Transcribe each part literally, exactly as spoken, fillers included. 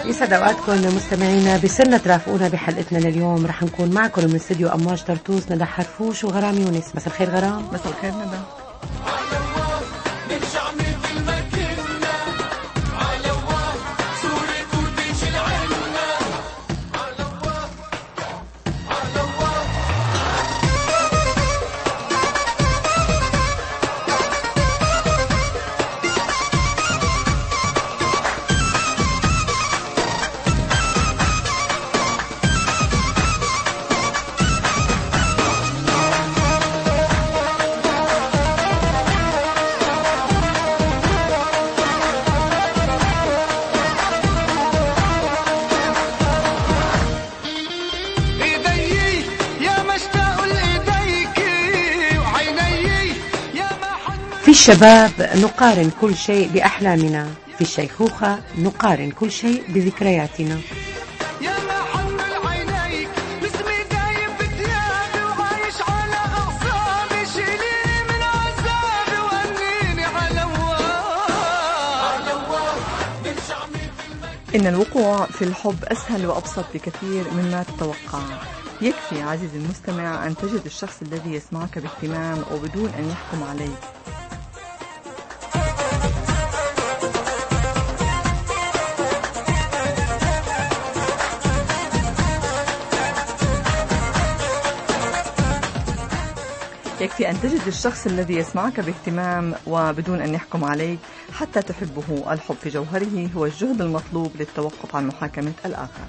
يسعد اوقاتكم مستمعينا، بسرنا ترافقونا بحلقتنا لليوم. رح نكون معكم من استديو امواج طرطوس ندى حرفوش وغرام يونس. مساء الخير غرام. مساء الخير ندى. في الشباب نقارن كل شيء بأحلامنا، في الشيخوخة نقارن كل شيء بذكرياتنا. يا ما حمل عينيك باسمي دايب بثيابي وعايش على أعصابي، شيليني من عذابي وهنيني على إن الوقوع في الحب أسهل وأبسط بكثير مما تتوقع. يكفي عزيزي المستمع أن تجد الشخص الذي يسمعك باهتمام وبدون أن يحكم عليك. يكفي أن تجد الشخص الذي يسمعك باهتمام وبدون أن يحكم عليك حتى تحبه. الحب في جوهره هو الجهد المطلوب للتوقف عن محاكمة الآخر.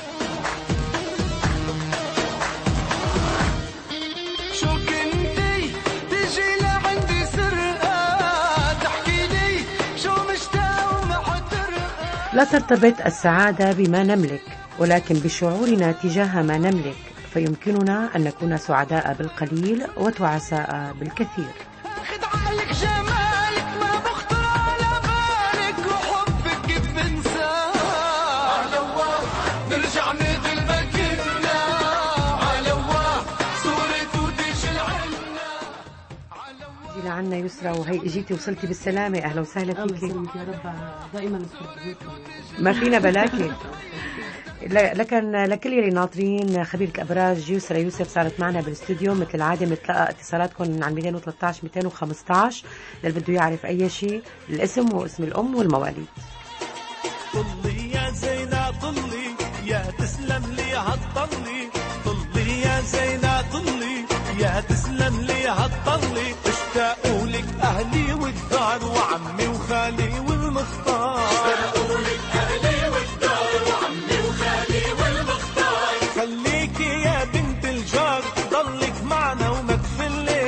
شو كنتي تجي لعندي سرقة تحكي لي شو مشتاق وما ترقى. لا ترتبط السعادة بما نملك، ولكن بشعورنا تجاه ما نملك، فيمكننا أن نكون سعداء بالقليل وتعساء بالكثير. خد عقلك جمالك ما بخطر على بالك وحبك كيف بنساه. على الله نرجع نضل مكاننا، على الله صورة وديش العنا. جي لعنا يسرى، وهي اجيتي وصلتي بالسلامة. أهلا وسهلا فيكي. يا رب دائما ما فينا بلاكي. لكن لكل اللي ناطرين خبيرة الأبراج يسرى يوسف صارت معنا بالاستوديو مثل العادة. بنتلقى اتصالاتكم عن مئتين وثلاثة عشر مئتين وخمسة عشر اللي بده يعرف أي شيء، الاسم واسم الأم والمواليد. طلي يا زينة طلي يا تسلم لي هالطلي، طلي يا زينة طلي يا تسلم لي هالطلي. اشتاقوا لك أهلي والدار وعمي وخالي والمختار. اشتاقوا لك أهلي والدار وعمي وخالي والمختار. خليكي يا بنت الجار ضلك معنا وما تفلي.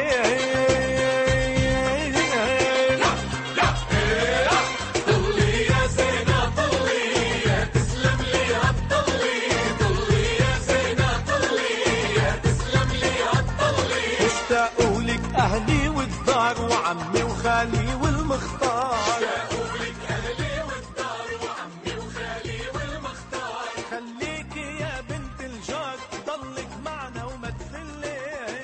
لا لا لا طلي يا زينة طلي يا تسلم لي هالطلي، طلي يا زينة طلي يا تسلم لي هالطلي. اشتاقوا لك أهلي والدار وعمي وخالي والمختار. اشتاقوا لك أهلي والدار وعمي وخالي والمختار. خليكي يا بنت الجار ضلك معنا وما تفلي.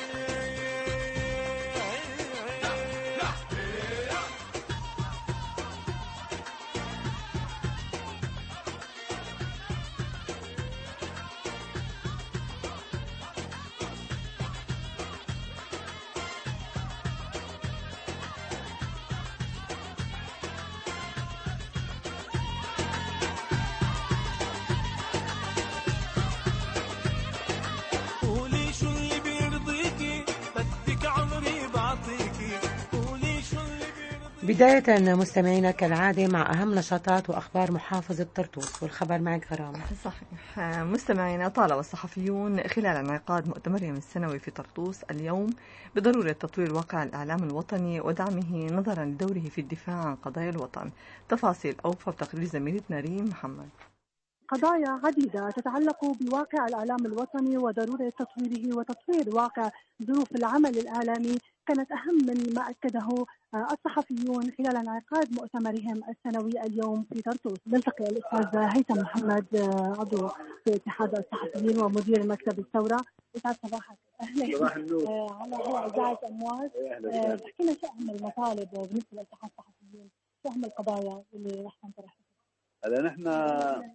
قولي شو اللي بيرضيكي بدك عمري بعطيكي. قولي شو اللي بيرضيكي. بداية مستمعينا كالعادة مع أهم نشاطات وأخبار محافظة طرطوس، والخبر معك غرام. صحيح مستمعينا، طالب الصحفيون خلال انعقاد مؤتمرهم السنوي في طرطوس اليوم بضرورة تطوير واقع الإعلام الوطني ودعمه نظرا لدوره في الدفاع عن قضايا الوطن. تفاصيل أوفى بتقرير زميلتنا ريم محمد. قضايا عديدة تتعلق بواقع الإعلام الوطني وضرورة تطويره وتطوير واقع ظروف العمل الإعلامي كانت أهم من ما أكده الصحفيون خلال انعقاد مؤتمرهم السنوي اليوم في طرطوس. نلتقي الأستاذ هيثم محمد عضو في اتحاد الصحفيين ومدير مكتب الثورة. يسعد صباحك. أهلا. صباح النور. على هو إذاعة أمواج. بحكي لنا شو أهم المطالب بالنسبة لاتحاد الصحفيين، شو أهم القضايا اللي رح تنطرح؟ هلا نحن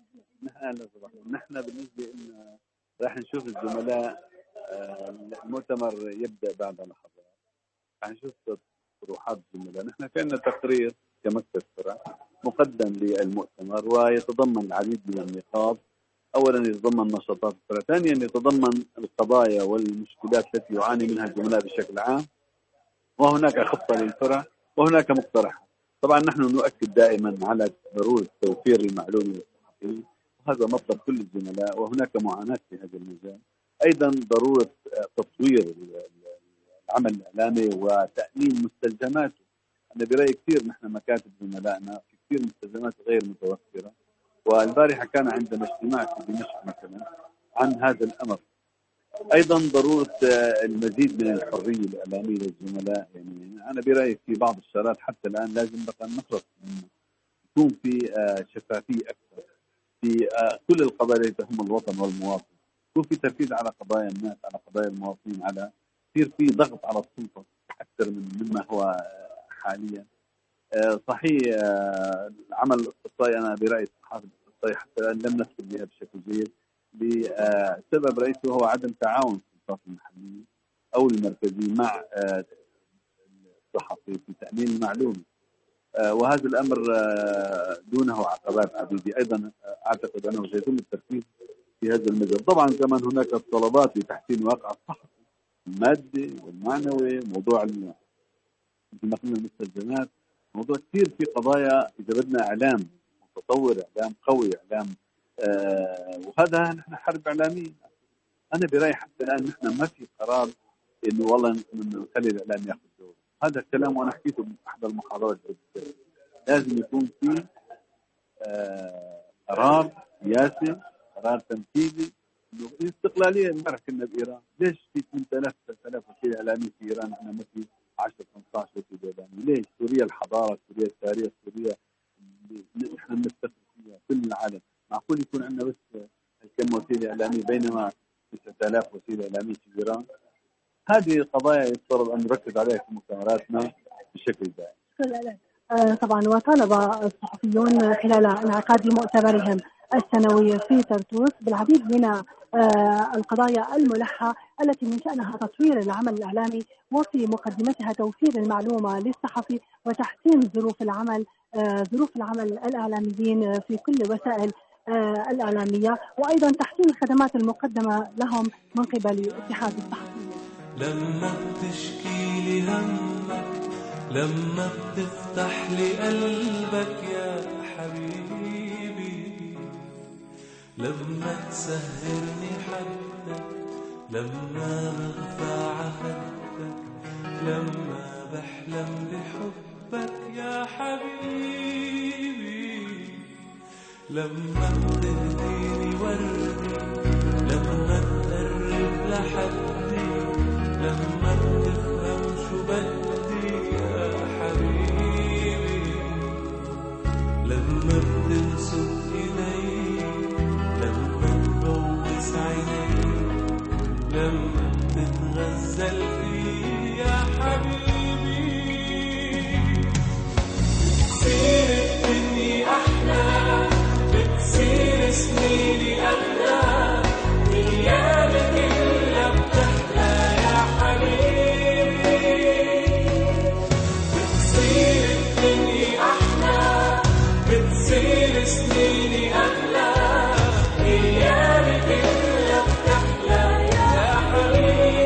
نحن نحن بالنسبة لنا راح نشوف الزملاء. المؤتمر يبدأ بعد لحظات، راح نشوف طروحات الزملاء. نحن في عندنا تقرير كمكتب فرع مقدم للمؤتمر ويتضمن العديد من النقاط. أولا يتضمن نشاطات الفرع، ثانيا يتضمن القضايا والمشكلات التي يعاني منها الزملاء بشكل عام، وهناك خطة للفرع وهناك مقترحات. طبعا نحن نؤكد دائما على ضرورة توفير المعلومة للصحفيين، وهذا مطلب كل الزملاء، وهناك معاناة في هذا المجال. أيضا ضرورة تطوير العمل الإعلامي وتأمين مستلزماته. أنا برأيي كثير نحن مكاتب زملائنا في كثير مستلزمات غير متوفرة، والبارحة كان عندنا اجتماع في دمشق مثلا عن هذا الأمر. أيضا ضرورة المزيد من الحرية الإعلامية للزملاء. يعني أنا برأيي في بعض الشغلات حتى الآن لازم بقى نخلص منها، يكون في شفافية أكثر في كل القضايا التي تهم الوطن والمواطن، يكون في تركيز على قضايا الناس، على قضايا المواطنين، على يصير في ضغط على السلطة أكثر من مما هو حاليا. صحيح العمل الاقتصادي، أنا برأيي الصحافة الاقتصادية حتى الآن لم نسلك بها بشكل جيد لسبب رئيسي هو عدم تعاون السلطات المحلية أو المركزية مع الصحفي في تأمين المعلومة، وهذا الأمر دونه عقبات عديدة. أيضا أعتقد أنه سيتم التركيز في هذا المجال. طبعا كمان هناك طلبات لتحسين واقع الصحفي المادي والمعنوي، موضوع مثل ما قلنا المستلزمات، موضوع كثير في قضايا. إذا بدنا إعلام متطور، إعلام قوي، إعلام آه وهذا نحن حرب إعلامية. أنا برأيي حتى الآن نحن ما في قرار إنه والله نخلي الإعلام يأخذ دوره. هذا الكلام وأنا حكيته بأحد المحاضرات. لازم يكون في آه قرار سياسي، قرار تنفيذي، إنه استقلالية. امبارح كنا بإيران، ليش في ثمانية آلاف ستة آلاف وسيلة إعلامية في إيران، نحن ما في عشرة خمسة عشر وسيلة إعلامية؟ ليش؟ سوريا الحضارة، سوريا التاريخ، سوريا نحن نفتخر فيها كل العالم. معقول يكون عندنا بس كم وسيلة إعلامية بينما تسعة آلاف وسيلة إعلامية في إيران؟ هذه قضايا يفترض أن نركز عليها في مؤتمراتنا بشكل دائم. آه طبعا. وطالب الصحفيون خلال انعقاد مؤتمرهم السنوي في طرطوس بالعديد من آه القضايا الملحة التي من شأنها تطوير العمل الإعلامي، وفي مقدمتها توفير المعلومة للصحفي وتحسين ظروف العمل آه ظروف العمل الإعلاميين في كل وسائل آه الإعلامية، وأيضا تحسين الخدمات المقدمة لهم من قبل اتحاد الصحفيين. لما بتشكي لي همك، لما بتفتح لي قلبك يا حبيبي، لما تسهرني حدك، لما بغفى عهدك، لما بحلم بحبك يا حبيبي، لما بتهديني وردي، لما تقرب لحدي، لما بتفهم شو بدي يا حبيبي، لما بتمسك ايدي، لما تبوس عيني، لما بتتغزل فيه يا حبيبي، بتصير الدنيا أحلى، بتصير سنيني أغلى، أيامي كلها بتحلى يا حبيبي، بتصير الدنيا أحلى، بتصير سنيني أغلى، أيامي كلها بتحلى يا حبيبي.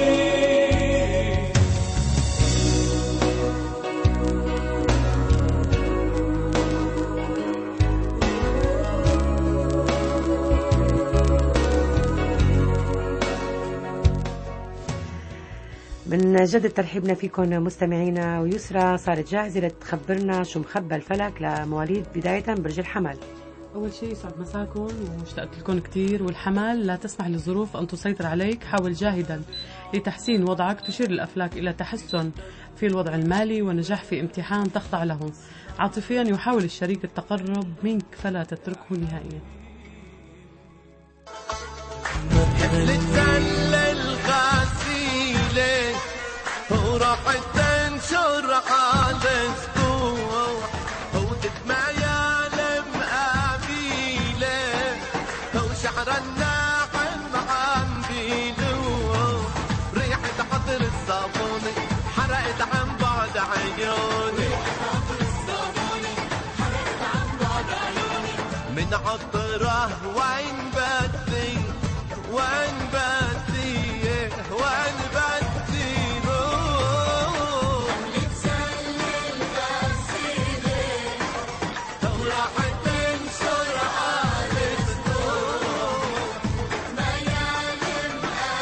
من جد ترحيبنا فيكم مستمعينا، ويسرى صارت جاهزة لتخبرنا شو مخبى الفلك لمواليد بداية برج الحمل. أول شيء يسعد مساكم ومشتاقة لكم كتير. والحمل لا تسمح للظروف أن تسيطر عليك، حاول جاهدا لتحسين وضعك. تشير الأفلاك إلى تحسن في الوضع المالي ونجاح في امتحان تخضع له. عاطفيا يحاول الشريك التقرب منك فلا تتركه نهائيا. وراح تنشر على سطوح وتدمع يا لم قبيله شعر الناعم عم بيدوب ريحة عطر الصابون حرقت عن بعد عيوني من عطره وين بدي وين بدي وين بدي نور يتسلل غسيلي لو راح تنشر آلة نور ما يعلم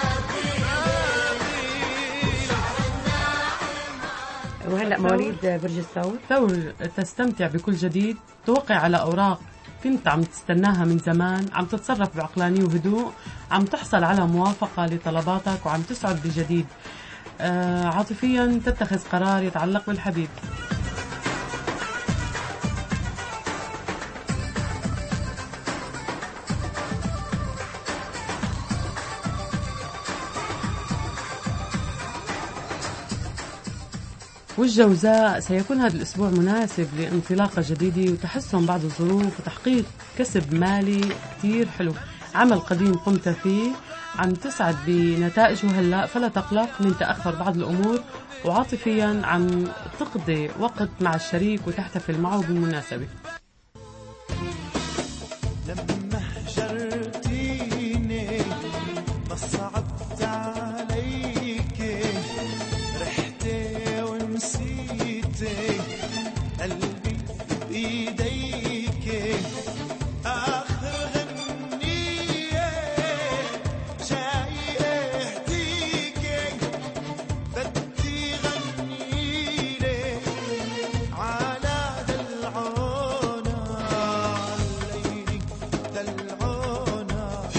أبي وهلا مواليد برج الثور. ثور تستمتع بكل جديد، توقع على أوراق كنت عم تستناها من زمان، عم تتصرف بعقلانية وهدوء، عم تحصل على موافقة لطلباتك وعم تسعد بجديد. آه عاطفيا تتخذ قرار يتعلق بالحبيب. والجوزاء سيكون هذا الأسبوع مناسب لانطلاقة جديدة وتحسن بعض الظروف وتحقيق كسب مالي كتير حلو. عمل قديم قمت فيه عم تسعد بنتائجه هلأ، فلا تقلق من تأخر بعض الأمور. وعاطفيا عم تقضي وقت مع الشريك وتحتفل معه بالمناسبة. لما هجرتيني بس صعبت عليكي رحتي ونسيتي قلبي بإيديكي آخر غنية جاي اهديكي بدي غنيلي على دلعونا ليلي دلعونا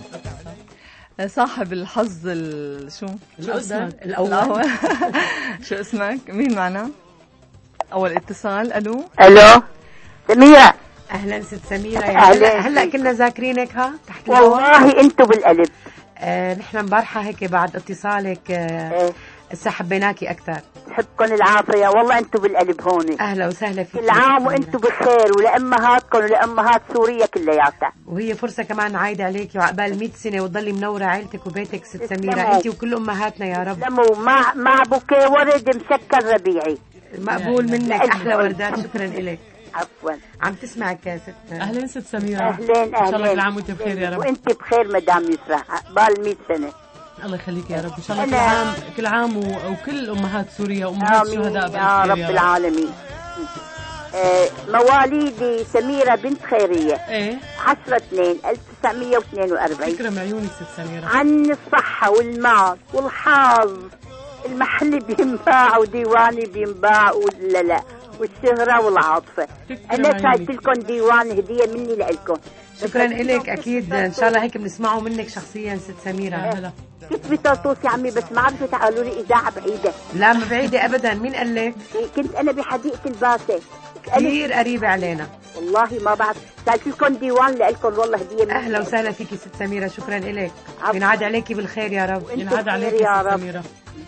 صاحب الحظ ال... شو الأسود الأول الأول. شو اسمك؟ مين معنا؟ أول اتصال. ألو الو سميرة. أهلا ست سميرة. يعني أهلاً. هلا هلا كنا ذاكرينك ها تحت الهواء. والله انتو بالقلب. آه نحن مبارحة هيك بعد اتصالك آه إيه. هسه حبيناكي أكثر. حبكم العافية والله انتو بالقلب هون. أهلا وسهلا فيك. كل عام وانتو بخير ولأمهاتكم ولأمهات سوريا كلياتها. وهي فرصة كمان عايدة عليكي وعقبال مئة سنة وتضلي منورة عيلتك وبيتك ست سميرة، تسلموا. أنت وكل أمهاتنا يا رب. لموا مع مع بوكيه ورد مسكر ربيعي. مقبول منك، أحلى وردات. شكرا إلك. عفوا. عم تسمعك يا ست. أهلا ست سميرة. أهلين أهلين. إن شاء الله كل عام وأنت بخير يا رب. وانت بخير مدام يسرا عقبال مئة سنة. الله يخليك يا رب. إن شاء الله كل أنا- عام كل عام و- وكل أمهات سوريا وأمهات آمين الشهداء يا بألف رب خير العالمين. آه، مواليدي سميرة بنت خيرية إيه عشرة اثنين ألف وتسعمية واثنين وأربعين. تكرم عيونك ست سميرة. عن الصحة والمال والحظ، المحل بينباع وديواني بينباع ولا لا، والشهرة والعاطفة. تكرم أنا عيونك. سايت لكم ديوان هدية مني لكم. شكرا إلك. أكيد إن شاء الله هيك بنسمعه منك شخصيا ست سميرة. يا هلا. كنت بطرطوس يا عمي بس ما عرفت قالوا لي إذاعة بعيدة. لا ما بعيدة أبدا. مين قال لك؟ كنت أنا بحديقة الباسة. أنا كثير قريبة علينا. والله ما بعرف، سايت لكم ديوان لكم والله هدية مني. أهلا وسهلا فيكي ست سميرة. شكرا إلك. عفواً. ينعاد عليكي بالخير يا رب. وإنتوا ينعاد بخير عليك يا ست رب. سميرة.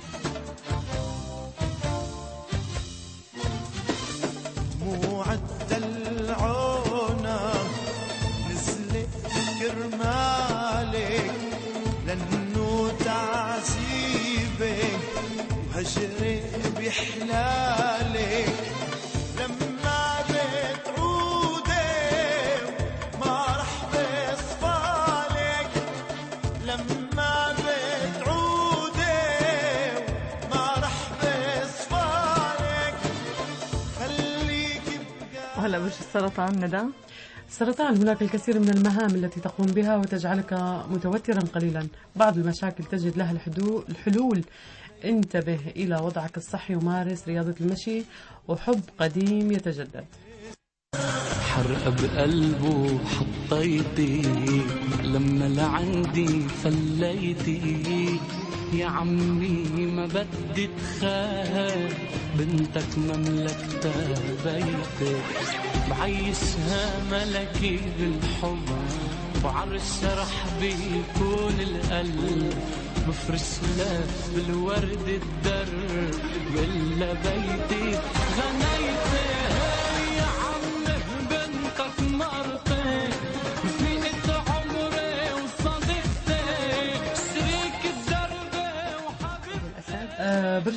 موعد العونة نزلت كرمالك لأنه تعذيبك وهجري بحلالك لما بتعودي ما رح بصفالك لما بتعودي ما رح بصفالك خليكي بقى. وهلا برج السرطان. ندى السرطان هناك الكثير من المهام التي تقوم بها وتجعلك متوترا قليلا. بعض المشاكل تجد لها الحدو- الحلول. انتبه إلى وضعك الصحي ومارس رياضة المشي وحب قديم يتجدد. حرقة بقلبه حطيتي لما لعندي فليتي يا عمي ما بدي تخاف بنتك مملكتها بيتك بعيشها ملكي بالحب وعرش رح بيكون القلب بفرش لك بالورد الدرب إلا بيتي غنيتي يا عمي بنتك مرتي فيقت عمري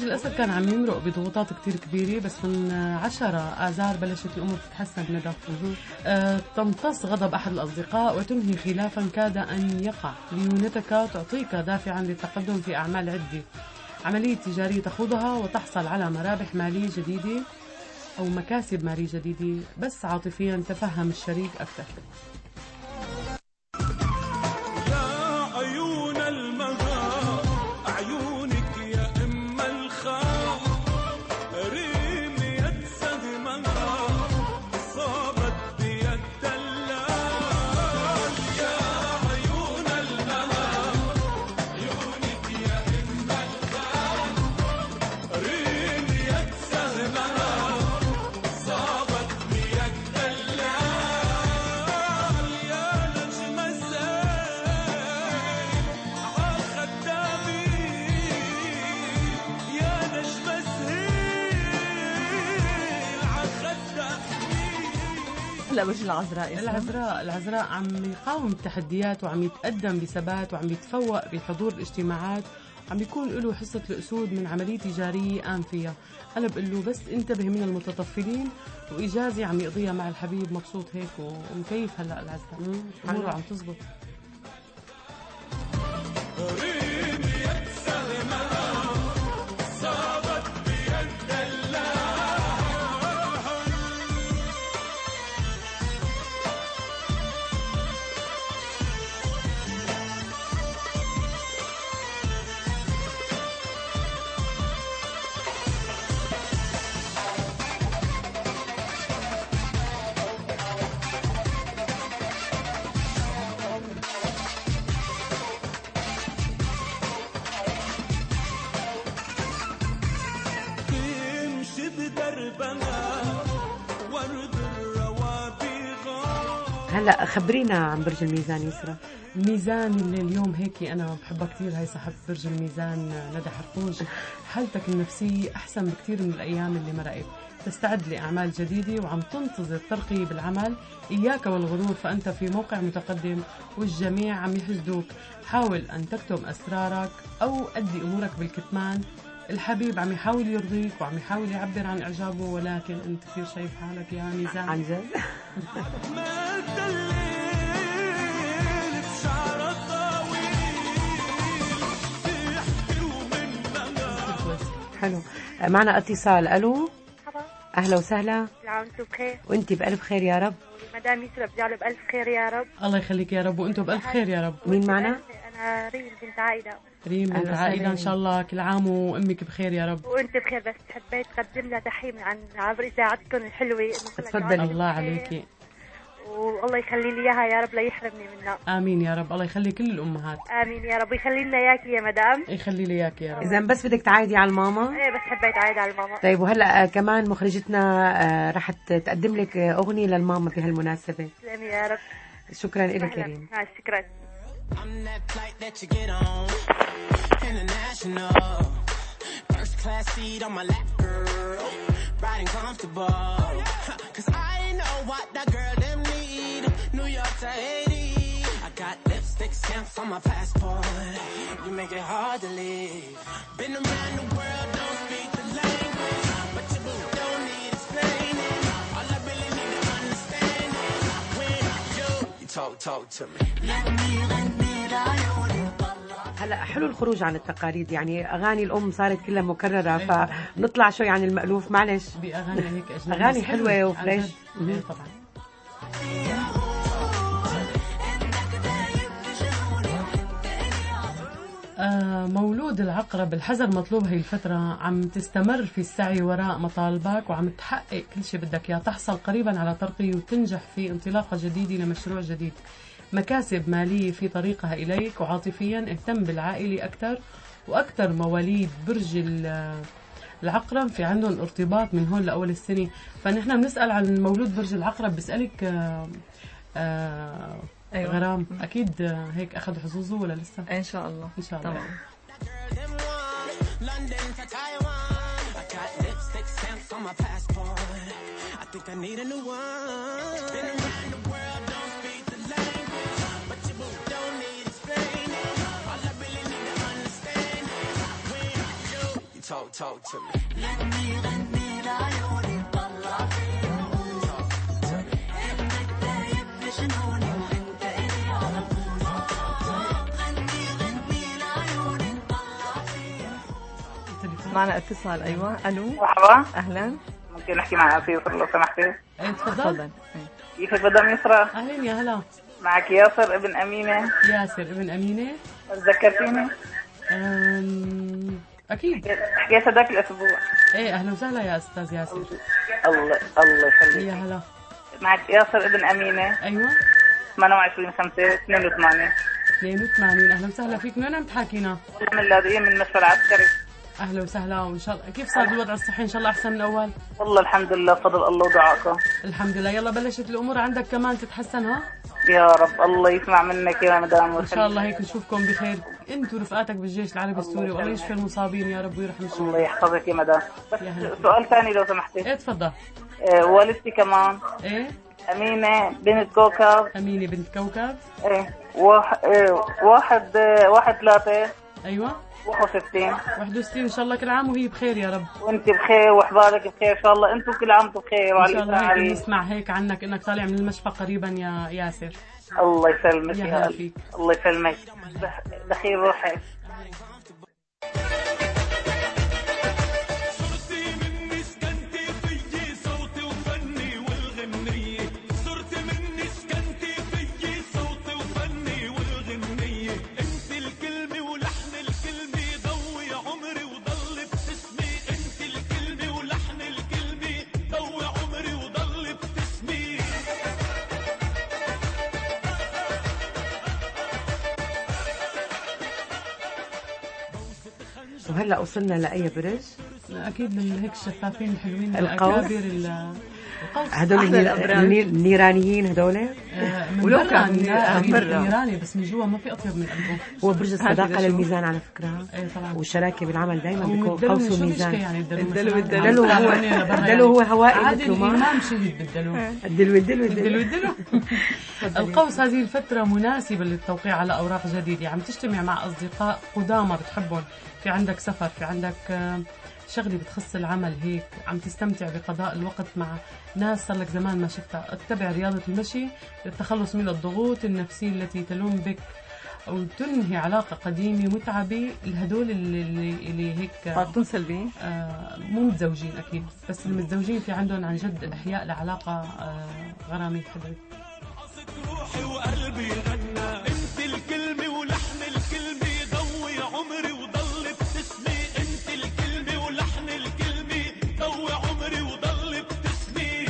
الأسد كان عم يمرق بضغوطات كتير كبيرة، بس من عشرة آذار بلشت الأمور تتحسن ندى. أه تمتص غضب أحد الأصدقاء وتنهي خلافا كاد أن يقع. ليونتك تعطيك دافعا للتقدم في أعمال عدة، عملية تجارية تخوضها وتحصل على مرابح مالية جديدة أو مكاسب مالية جديدة، بس عاطفيا تفهم الشريك أكثر. هلا وجه العذراء. العذراء العذراء عم يقاوم التحديات وعم يتقدم بثبات وعم يتفوق بحضور الاجتماعات، عم بيكون له حصة الأسود من عملية تجارية قام فيها. أنا بقول له بس انتبه من المتطفلين، وإجازة عم يقضيها مع الحبيب مبسوط هيك ومكيف. هلا العذراء أموره عم تزبط. هلا خبرينا عن برج الميزان يسرا. الميزان اللي اليوم هيك أنا بحبها كتير، هاي صاحب برج الميزان ندى حرفوج. حالتك النفسية أحسن بكتير من الأيام اللي مرقت، تستعد لأعمال جديدة وعم تنتظر ترقية بالعمل. إياك والغرور، فأنت في موقع متقدم والجميع عم يحسدوك. حاول أن تكتم أسرارك أو أدي أمورك بالكتمان. الحبيب عم يحاول يرضيك وعم يحاول يعبر عن إعجابه، ولكن أنت كثير شايف حالك يا ميزان. عن جد. حلو. معنا اتصال. ألو. أهلا وسهلا. كل عام وانتم بخير. وانت بألف خير يا رب. مدام يسرا بجعله بألف خير يا رب. الله يخليك يا رب، وانتم بألف خير يا رب. مين معنا؟ أنا ريم بنت عائلة. ريم بنت عائلة، إن شاء الله كل عام وأمك بخير يا رب. وانت بخير، بس حبيت أقدم لها تحية عن عبر إذاعتكم الحلوة. تفضلي. الله عليكي. والله يخلي لي اياها يا رب، لا يحرمني منها. امين يا رب. الله يخلي كل الامهات. امين يا رب، يخلي لنا اياكي يا مدام. يخلي لي اياكي يا رب. اذا بس بدك تعايدي على الماما. ايه بس حبيت اعيد على الماما. طيب، وهلا كمان مخرجتنا رح تقدم لك اغنيه للماما في هالمناسبه. تسلمي يا رب. شكرا لك كريم. شكرا. Riding comfortable, cause I know what that girl them need. New York to Haiti, I got lipstick stamps on my passport. You make it hard to leave. Been around the world, don't speak the language, but you don't need explaining. All I really need to understand is when you, you talk, talk to me. Let me, let me die. هلا حلو الخروج عن التقاليد، يعني اغاني الام صارت كلها مكرره، فنطلع شوي عن المألوف. معلش باغاني هيك اجنبيه، اغاني حلوه وفريش. طبعا. آه مولود العقرب الحذر مطلوب. هي الفترة عم تستمر في السعي وراء مطالبك وعم تحقق كل شيء بدك اياه. تحصل قريبا على ترقية وتنجح في انطلاقة جديدة لمشروع جديد. مكاسب مالية في طريقها إليك. وعاطفيا اهتم بالعائلة أكثر وأكثر. مواليد برج العقرب في عندهم ارتباط من هون لأول السنة. فنحن بنسأل عن مولود برج العقرب، بسألك آآ آآ أيوة. غرام أكيد هيك أخذ حظوظه ولا لسه؟ إن شاء الله. إن شاء الله. طبعا. Talk, talk, talk to me. غني غني لعيوني طلع فيا talk to me. انك دايب بجنوني وانت الي على طول غني غني لعيوني طلع فيا. معنا اتصال. ايوه الو مرحبا. اهلا. ممكن نحكي مع ياسر لو سمحتي؟ ايه تفضل. كيفك مدام يسرا؟ اهلين يا هلا. معك ياسر ابن أمينة. ياسر ابن أمينة. تذكرتيني؟ أم... أكيد حكيت هذاك الأسبوع. إيه أهلا وسهلا يا أستاذ ياسر. الله الله يخليك. يا هلا. معك ياسر ابن أمينة. أيوة. ثمانية وعشرين خمسة اثنين وثمانين. اثنين وثمانين. أهلا وسهلا فيك. من وين عم تحاكينا؟ والله من اللاذقية من المشفى العسكري. أهلا وسهلا. وإن شاء الله كيف صار الوضع الصحي؟ إن شاء الله أحسن من الأول. والله الحمد لله بفضل الله ودعائكم. الحمد لله. يلا بلشت الأمور عندك كمان تتحسن ها؟ يا رب الله يسمع منك يا مدام. إن شاء الله هيك نشوفكم بخير أنت ورفقاتك بالجيش العربي السوري والله يشفي المصابين يا رب ويرحم الشهداء. الله يحفظك يا مدام. بس يا سؤال ثاني لو سمحتي. إيه تفضل. إيه والدتي كمان. إيه أمينة بنت كوكب. أمينة بنت كوكب. إيه واحد إيه واحد إيه واحد ثلاثة. أيوة. واحد وستين. واحد وستين. إن شاء الله كل عام وهي بخير يا رب. وانت بخير واحبالك بخير ان شاء الله. انتم كل عام بخير. ان شاء الله هيك نسمع هيك عنك انك طالع من المشفى قريبا يا ياسر. الله يسلمك يا يا هلا. الله يسلمك. بخير روحي. وهلا وصلنا لاي برج؟ اكيد من هيك الشفافين الحلوين القوس. الاكابر ال- القوس هدول النير- النير- النيرانيين هدول. آه، من ولو برا كان من من برا. نيراني بس من جوا ما في اطيب من قلبه. هو برج الصداقه شو؟ للميزان على فكره. ايه طبعا. والشراكه بالعمل دائما هو بيكون الدلو قوس شو بيشكي وميزان. يعني الدلو الدلو مثلاً؟ الدلو عم هو- تعبانين لبرا الدلو هو هوائي عادي مثله ما. الإمام شهد بالدلو. الدلو الدلو الدلو الدلو. الدلو. القوس هذه الفترة مناسبة للتوقيع على أوراق جديدة. عم تجتمع مع أصدقاء قدامى بتحبهم. في عندك سفر، في عندك آه، شغلة بتخص العمل هيك. عم تستمتع بقضاء الوقت مع ناس صار لك زمان ما شفتها. اتبع رياضة المشي للتخلص من الضغوط النفسية التي تلوم بك أو تنهي علاقة قديمة متعبة. الهدول اللي, اللي, اللي هيك فاطمة سلبي. آه مو متزوجين أكيد، بس المتزوجين في عندهم عن جد إحياء لعلاقة آه غرامية حلوة. روحي وقلبي غنى انت الكلمة ولحن الكلمة ضوي عمري وضل بتسمي. انت الكلمة ولحن الكلمة ضوي عمري وضل بتسمي.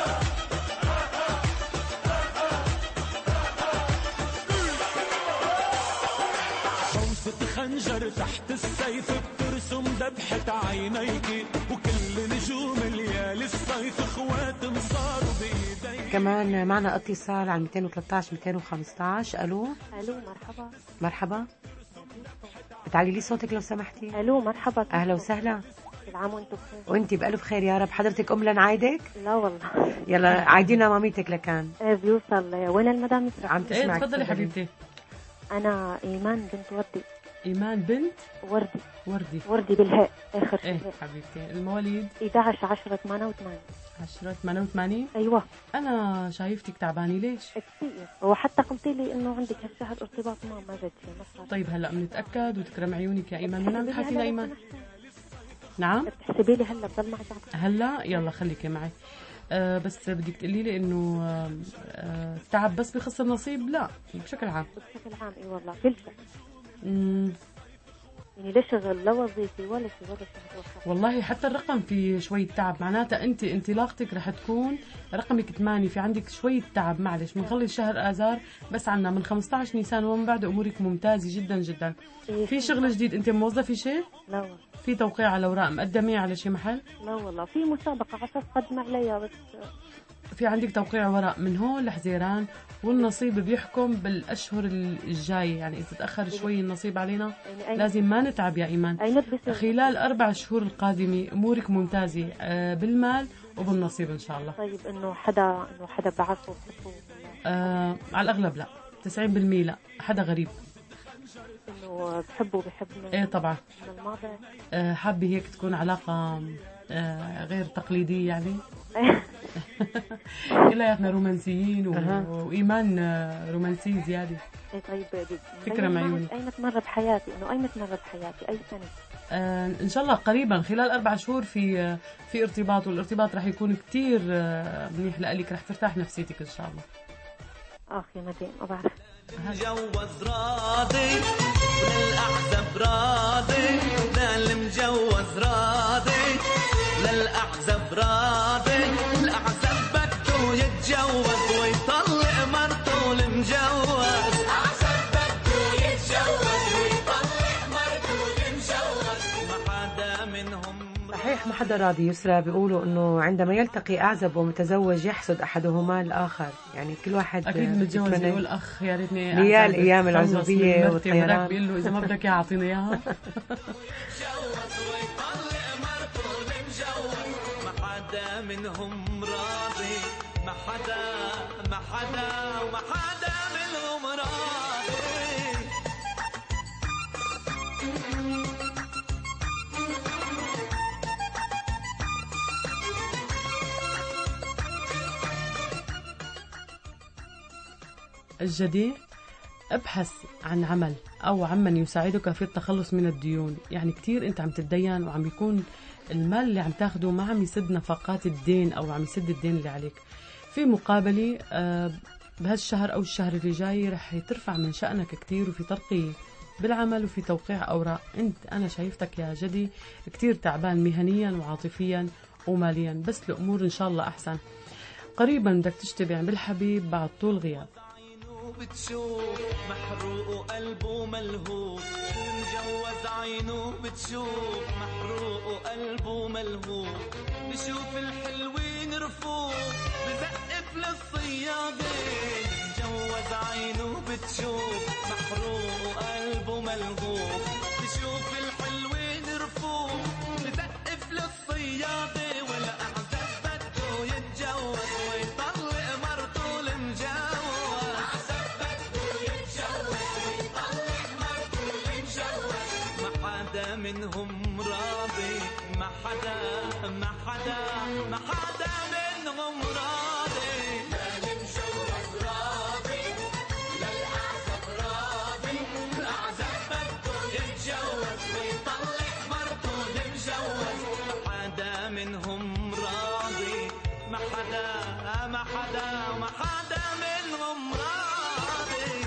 قوسة خنجر تحت السيف بترسم ذبحة عينيكي وكل نجوم ليالي الصيف اخوات انصاروا بايديك. كمان معنا اتصال على مئتين وثلاثة عشر مئتين وخمسة عشر. الو الو مرحبا. مرحبا. بتعلي لي صوتك لو سمحتي. الو مرحبا. اهلا وسهلا. كل عام وانتم بخير. وانتي بألف خير يا رب. حضرتك ام لنعايدك؟ لا والله. يلا عايدينا ماميتك لكان. ايه بيوصل. وين المدام يسرع؟ عم إيه تسمعك. تفضلي حبيبتي. انا ايمان بنت وردي. إيمان بنت وردي. وردي. وردي بالهاء اخر إيه شيء. حبيبتي. المواليد احد عشر عشرة ثمانية وثمانين. عشرة ثمانية وثمانين. ايوه. أنا شايفتك تعبانة ليش؟ كثير. وحتى قلت لي انه عندك هالشهر ارتباط ما ما جد شيء ما صار. طيب هلا بنتأكد وتكرم عيونك يا إيمان. من عم تحكي لإيمان؟ نعم. بتحسبي لي هلا بضل معي بعض. هلا يلا خليكي معي. أه بس بدك تقولي لي انه أه التعب بس بخص النصيب؟ لا بشكل عام. بشكل عام اي والله كل شيء. مم. يعني لا شغل لا وظيفي ولا شيء ولا شيء. والله حتى الرقم فيه شوية تعب. معناتها انت انطلاقتك رح تكون رقمك ثمانية. في عندك شوية تعب معلش. بنخلص شهر آذار بس عنا من خمسة عشر نيسان ومن بعد امورك ممتازة جدا جدا. إيه في شغل جديد. انت موظفة شيء؟ لا والله. في توقيع على اوراق مقدمة على شي محل؟ لا والله. في مسابقة على اساس قدم عليها بس. في عندك توقيع ورق من هون لحزيران والنصيب بيحكم بالاشهر الجايه. يعني اذا تاخر شوي النصيب علينا يعني لازم ما نتعب يا ايمان. خلال اربع شهور القادمه امورك ممتازه آه بالمال وبالنصيب ان شاء الله. طيب انه حدا انه حدا بعرفه بحبه؟ آه على الاغلب لا. تسعين بالمية لا. حدا غريب. انه بحبه بحب من ايه طبعا. من الماضي. آه، حابة هيك تكون علاقة آه، غير تقليدية يعني. كلياتنا رومانسيين و... وإيمان آه، رومانسي زيادة. ايه طيب فكرة معيوني. أي مرة بحياتي إنه أي مرة بحياتي أي سنة؟ آه إن شاء الله قريبا خلال أربع شهور في آه في ارتباط، والارتباط رح يكون كتير آه منيح لك، رح ترتاح نفسيتك إن شاء الله. آخ يا مدين ما بعرف. مجوز راضي وللأعزب راضي، للمجوز راضي للأعزب راضي، الأعزب بده يتجوز ويطلق مرته المجوز، الأعزب بده يتجوز ويطلق مرته المجوز، ما حدا منهم. صحيح ما حدا راضي. يسرى بيقولوا انه عندما يلتقي اعزب ومتزوج يحسد احدهما الاخر، يعني كل واحد اكيد متجوز بيقول اخ يا ريتني ليال ايام العزوبيه والطيران، بيقول له اذا ما بدك اياها اعطيني اياها. ما حدا منهم راضي، ما حدا ما حدا وما حدا منهم راضي. الجدي ابحث عن عمل أو عمن يساعدك في التخلص من الديون. يعني كتير أنت عم تتدين وعم يكون المال اللي عم تاخده ما عم يسد نفقات الدين أو عم يسد الدين اللي عليك. في مقابلة بهالشهر أو الشهر اللي جاي رح ترفع من شأنك كتير، وفي ترقية بالعمل وفي توقيع أوراق. أنت أنا شايفتك يا جدي كتير تعبان مهنيا وعاطفيا وماليا، بس الأمور إن شاء الله أحسن. قريبا بدك تجتمع بالحبيب بعد طول غياب. بتشوف محروق قلبه ملهوف، مجوز عينه بتشوف محروق قلبه ملهوف، بشوف الحلوين رفوف بزقف للصيادين، مجوز عينه بتشوف محروق قلبه ملهوف، بشوف الحلوين رفوف بزقف للصيادين، والأعزب بده يتجوز ويطلق مرته المجوز، منهم راضي، ما حدا ما حدا ما حدا منهم راضي، للمجوز راضي للأعزب راضي، الأعزب بده يتجوز ويطلق مرته المجوز، ما حدا منهم راضي، ما حدا ما حدا ما حدا منهم راضي.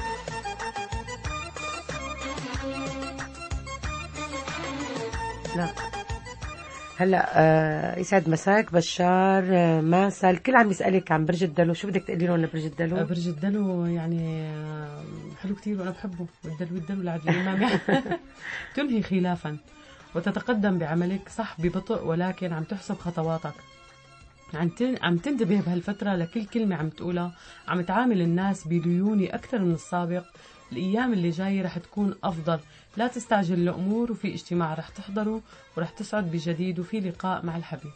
لا هلا آه يسعد مساك بشار. آه ما سأل كل عم يسألك عن برج الدلو، شو بدك تقولي لهم لبرج الدلو؟ آه برج الدلو يعني آه حلو كتير وأنا بحبه، والدلو الدلو لعدل الإمام. تنهي خلافا وتتقدم بعملك صح ببطء، ولكن عم تحسب خطواتك، عم تنتبه بهالفترة لكل كلمة عم تقولها، عم تعامل الناس بليوني أكثر من السابق. الأيام اللي جاية رح تكون أفضل، لا تستعجل الأمور، وفي اجتماع رح تحضره ورح تسعد بجديد، وفي لقاء مع الحبيب.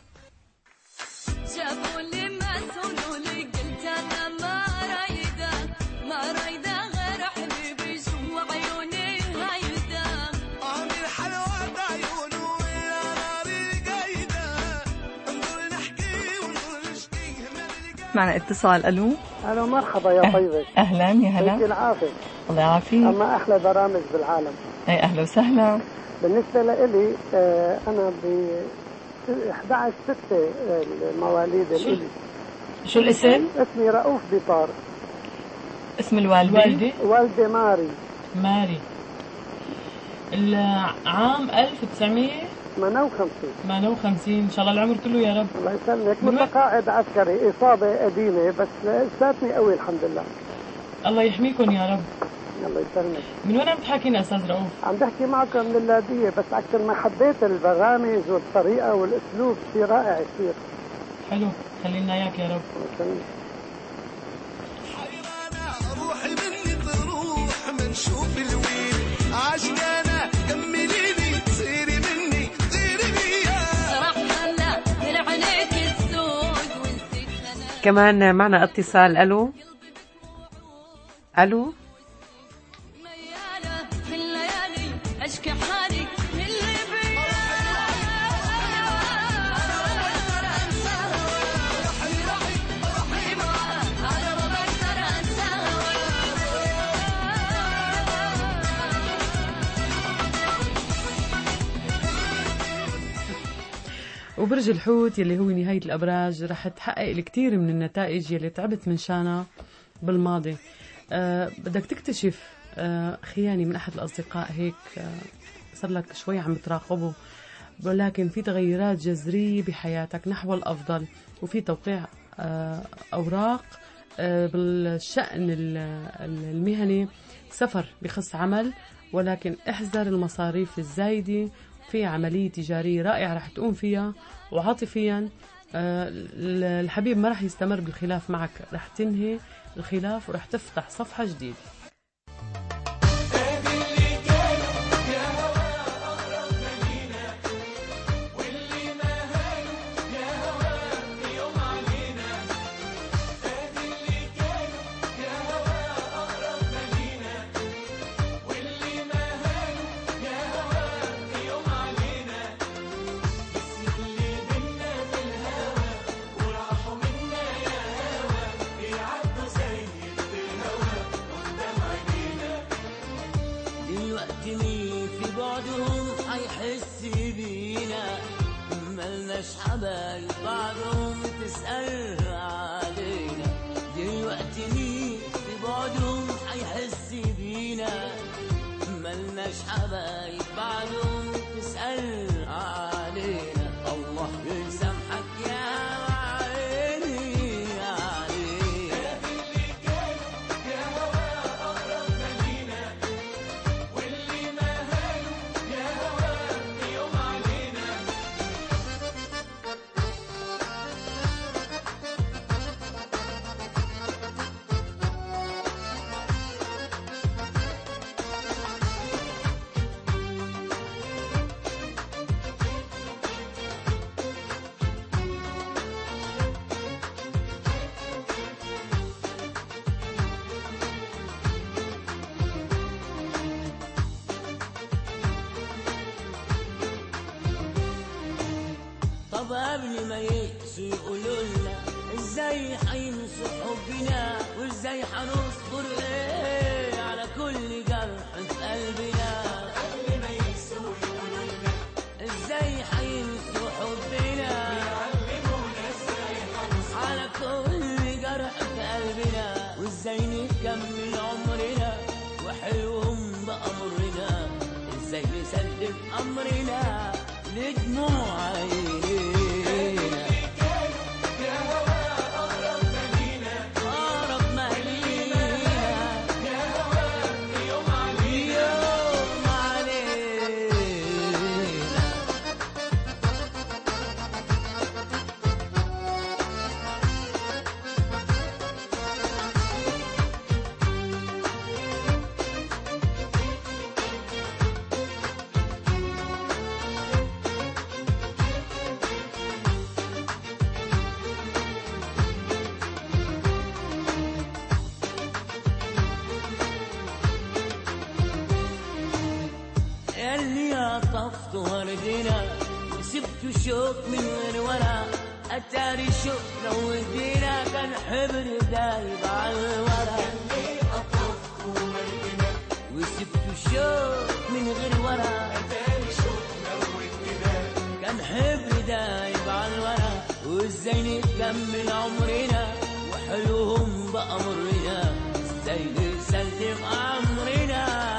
شافوا لي ما سولوا لي قلت أنا ما رايدة ما رايدة غير حبيبي جوا عيوني هايدة، عامل حلوة عيونه ويا ناري قايدة، انظر نحكي وانظر نشكي. معنا اتصال. ألو. ألو مرحبا يا طيبة. أهلا يا هلا. يديك العافية. الله يعافيك. أما أحلى برامج بالعالم. أي أهلا وسهلا. بالنسبة لإلي آه أنا ب إحدى عشر ستة المواليد الإلي. شو الاسم؟ اسمي رؤوف بطار. اسم الوالدة؟ والدة؟ والدة ماري. ماري. العام ألف وتسعمية ثمانية وخمسين. ثمانية وخمسين. إن شاء الله العمر كله يا رب. الله يسلمك. متقاعد عسكري، إصابة قديمة بس لساتني قوي الحمد لله. الله يحميكم يا رب. الله يسلمك. من وين عم تحاكينا أستاذ رؤوف؟ عم بحكي معكم من اللادية، بس أكثر ما حبيت البرامج والطريقة والأسلوب شيء رائع كثير. حلو، خلينا إياك يا رب. حيرانة روحي مني تروح ما نشوف الوين، عشقانة كمليني صيري مني طيري بيا، رحنا لعينيك السود ونسيت أنا. كمان معنا اتصال. ألو ألو. ميالة في وبرج الحوت يلي هو نهاية الأبراج رح تحقق الكثير من النتائج يلي تعبت من شانها بالماضي. أه بدك تكتشف أه خيانة من أحد الأصدقاء هيك أه صار لك شوي عم تراقبه، ولكن في تغيرات جذرية بحياتك نحو الأفضل، وفي توقيع أه أوراق أه بالشأن المهني، سفر بخص عمل، ولكن احذر المصاريف الزايدة. في عملية تجارية رائعة رح تقوم فيها، وعاطفيا أه الحبيب ما رح يستمر بالخلاف معك، رح تنهي الخلاف ورح تفتح صفحة جديدة. حبايب بعضهم تسأل علينا، دلوقتي مين في بعضهم حيحس بينا، ملناش حبايب بعضهم تسأل علينا، الله يسامحك يا عيني علينا. اللي كان يا هوا أقرب مدينة، واللي ما هانوا يا هوا يوم علينا. طب قبل ما يقسوا يقولوا لنا ازاي حينسوا حبنا، وازاي حنصبر ايه على كل جرح في قلبنا. قبل ما يقسوا يقولوا لنا ازاي حينسوا حبنا، ويعلمونا ازاي حنصبر على كل جرح في قلبنا، وازاي نكمل عمرنا وحلوهم بأمرنا، ازاي نسلم أمرنا لدموع عينينا. يا هوا أقرب مدينة، أقرب مدينة، يا هوا يوم علينا، يوم علينا. اللي عطفت وردنا وسبت شوك من غير ورا، أتاري شوك لو ودينا كان حبر دايب على الورا. اللي عطفت وردنا وسبت شوك من غير ورا، أتاري شوك لو ودينا كان حبر دايب على الورا، وازاي نكمل عمرنا وحلوهم بأمرنا، ازاي نسلم أمرنا.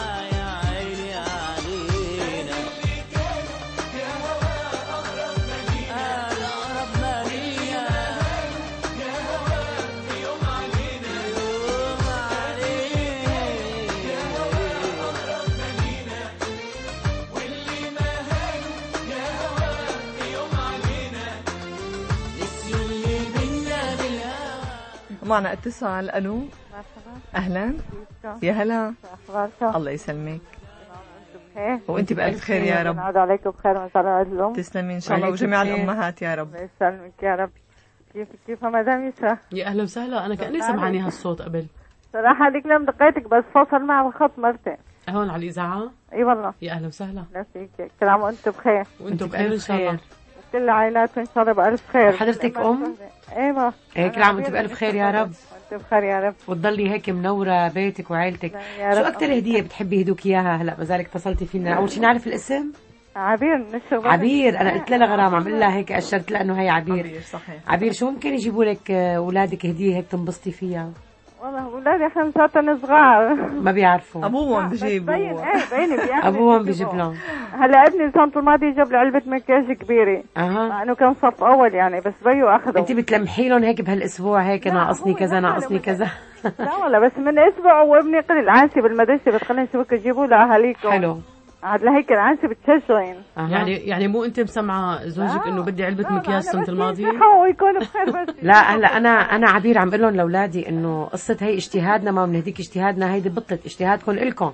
معنا اتصال. الو مرحبا. اهلا يا هلا. اخبارك؟ الله يسلمك. بخير وانت بألف خير يا رب. نعود عليكم بخير ومساء عيد الام. تسلمي ان شاء الله وجميع الامهات يا رب. الله يسلمك يا رب. كيف كيف مدام يسرا؟ يا اهلا وسهلا. انا كاني سمعاني هالصوت قبل صراحه هذيك لما دقيتك بس فصل معي الخط مرتين. هون على الاذاعه. اي والله. يا اهلا وسهلا. لا فيك. كل عام وانتم بخير. وانتم بخير ان شاء الله. كل العائلات ان شاء الله بألف خير. حضرتك ام؟ ايوه. هيك كل عام وانت بألف خير يا رب. وانت بخير يا رب. وتضلي هيك منوره بيتك وعائلتك. شو اكثر هديه بتحبي يهدوك اياها هلا ما زالك اتصلتي فينا؟ اول شيء نعرف الاسم. عبير من الشغل. عبير، انا قلت لها غرام، عم اقول لها هيك اشرت لها انه هي عبير. عبير صحيح. عبير، شو ممكن يجيبوا لك اولادك هديه هيك تنبسطي فيها؟ والله اولادي خمساتهم صغار ما بيعرفوا. ابوهم بيجيبوا. بين ايه بين بيعمل ابوهم بيجيب لهم. هلا ابني السنه الماضيه جاب لي علبه مكياج كبيره، اها، مع انه كان صف اول يعني، بس بيو اخذه. انت بتلمحي لهم هيك بهالاسبوع هيك ناقصني كذا ناقصني كذا؟ لا والله، بس من اسبوع وابني قال العانسي بالمدرسه بتخليني شو بدكم تجيبوا لاهاليكم. حلو. عاد لهيك العانسي بتشجعين. يعني يعني مو انت مسمعه زوجك انه بدي علبه مكياج السنه الماضيه؟ ويكون بخير بس. لا هلا انا انا عبير عم بقول لهم لاولادي انه قصه هي اجتهادنا ما بنهديك اجتهادنا، هيدي بطلت اجتهادكم الكم.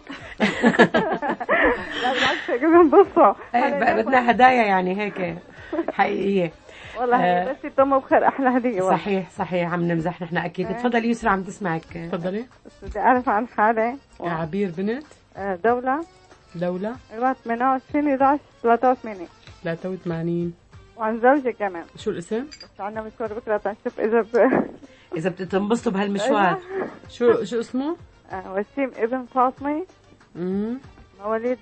لا بالعكس بنبسطوا. بدنا هدايا يعني هيك حقيقيه. والله آه بس يتموا بخير، احلى هديه. صحيح صحيح، عم نمزح نحن اكيد. تفضلي يسرا، عم تسمعك. تفضلي. بدي اعرف عن حالي. يا عبير بنت دولة دولة ايوه ثمانية وعشرين احد عشر ثلاثة وثمانين ثلاثة وثمانين. وعن زوجي كمان. شو الاسم؟ بس عندنا مشوار بكره تنشوف اذا ب... اذا بتنبسطوا بهالمشوار. شو شو اسمه؟ آه وسيم ابن فاطمه. امم مواليد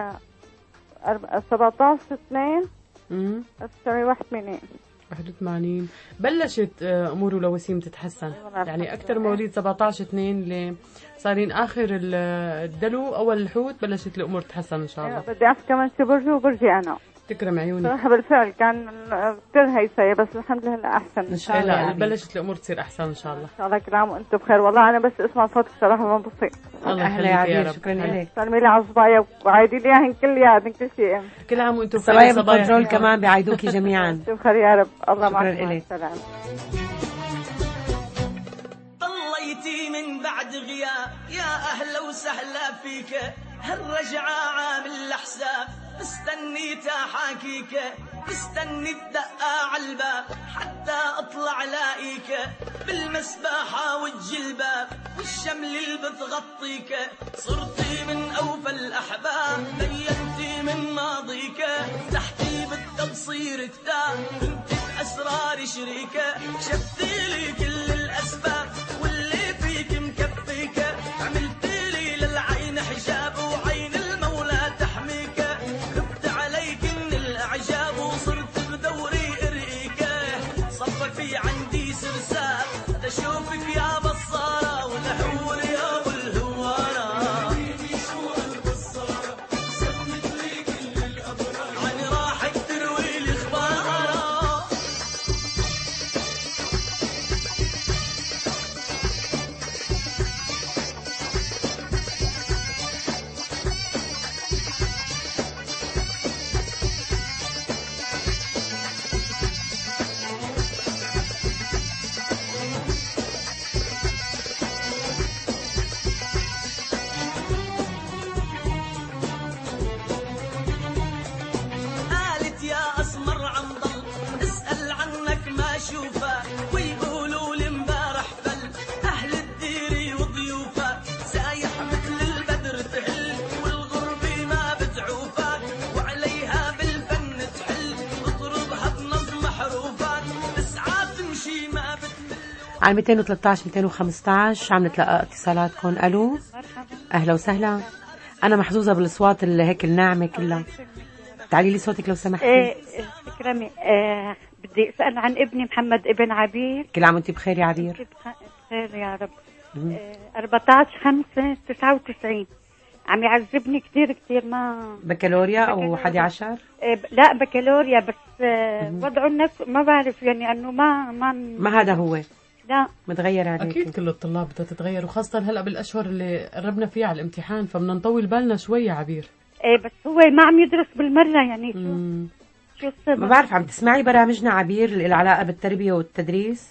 سبعة عشر اثنين امم ألف وتسعمية وواحد وثمانين. واحد وثمانين. بلشت اموره لوسيم تتحسن، يعني اكثر مواليد سبعة عشر اثنين اللي صارين اخر الدلو اول الحوت بلشت الامور تتحسن ان شاء الله. بدي اعرف كمان شو برجي وبرجي انا. تكرم عيوني. صراحه بالفعل كان كثير هيسه، بس الحمد لله هلا احسن ان شاء الله. يعني بلشت الامور تصير احسن ان شاء الله. ان شاء الله. كل عام وانتم بخير. والله انا بس اسمع صوتك صراحه بنبسط. الله يخليك يا رب. شكرا لك. سلمي لي على الصبايا وعايدي لي اياهن كلياتن كل شيء. كل عام وانتم بخير. صبايا بالكنترول كمان بيعيدوكي جميعا. انتم بخير يا رب. الله معك. شكرا لك. سلام. طليتي من بعد غياب، يا أهلا وسهلا فيك، هالرجعة عامل حساب، مستنيت أحاكيك، مستني الدقة عالباب، حتى أطلع لاقيك، بالمسباحة والجلباب، والشمل اللي بتغطيك، صرتي من أوفى الأحباب، بينتي من ماضيك، تحتي بالتبصير كتاب، كنت بأسرار شريكة، شفتي لي كل الأسباب، واللي فيك مكفيك، عملتي لي للعين حجاب، وعين المولى تحميك، خفت عليك من الأعجاب، وصرت بدوري أرقيك، صفك في عندي سرساب، تشوفك يا بصارة، والحور يا أبو الهوارة، عن راحك تروي لي اخبارها. قالت يا أسمر عم ضل اسأل عنك ما شوفه، ويقولوا لي امبارح فل أهل الديري وضيوفه، سايح مثل البدر تهل، والغربة ما بتعوفك، وعليها بالفن تحل، اضربها بنظم حروفك، تسعى تمشي ما بتمل. على مئتين وثلاثة عشر مئتين وخمسة عشر عم نتلقى اتصالاتكم. الو مرحبا. اهلا وسهلا. انا محظوظه بالاصوات اللي هيك الناعمه كلها. تعالي لي صوتك لو سمحتي. ايه تكرمي. آه بدي اسال عن ابني محمد ابن عبير. كل عام وانت بخير يا عبير. بخير يا رب. آه أربعة عشر خمسة تسعة وتسعين. عم يعذبني كثير كثير. ما بكالوريا او أحد عشر؟ آه لا بكالوريا، بس آه وضعه النفس ما بعرف يعني انه ما ما ما هذا هو. لا متغير عليك. اكيد كل الطلاب بدها تتغير، وخاصه هلا بالاشهر اللي قربنا فيها على الامتحان، فبدنا نطول بالنا شوي يا عبير. ايه بس هو ما عم يدرس بالمره يعني. شو شو السبب؟ ما بعرف. عم تسمعي برامجنا عبير اللي لها علاقه بالتربيه والتدريس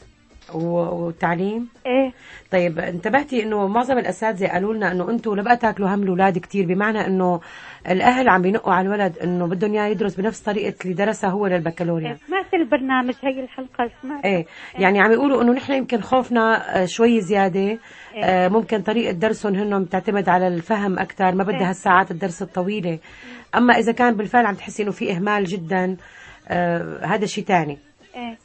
والتعليم؟ ايه. طيب انتبهتي انه معظم الاساتذه قالوا لنا انه انتم لبقى تاكلوا هم الاولاد كثير، بمعنى انه الاهل عم بينقوا على الولد انه بدهم اياه يدرس بنفس طريقه اللي درسها هو للبكالوريا. إيه سمعت البرنامج هي الحلقه سمعت. ايه يعني عم يقولوا انه نحن يمكن خوفنا شوي زياده. إيه. آه ممكن طريقه درسهم هنهم بتعتمد على الفهم اكثر، ما بدها إيه. هالساعات الدرس الطويله. اما اذا كان بالفعل عم تحسي انه في اهمال جدا، آه هذا شيء ثاني. ايه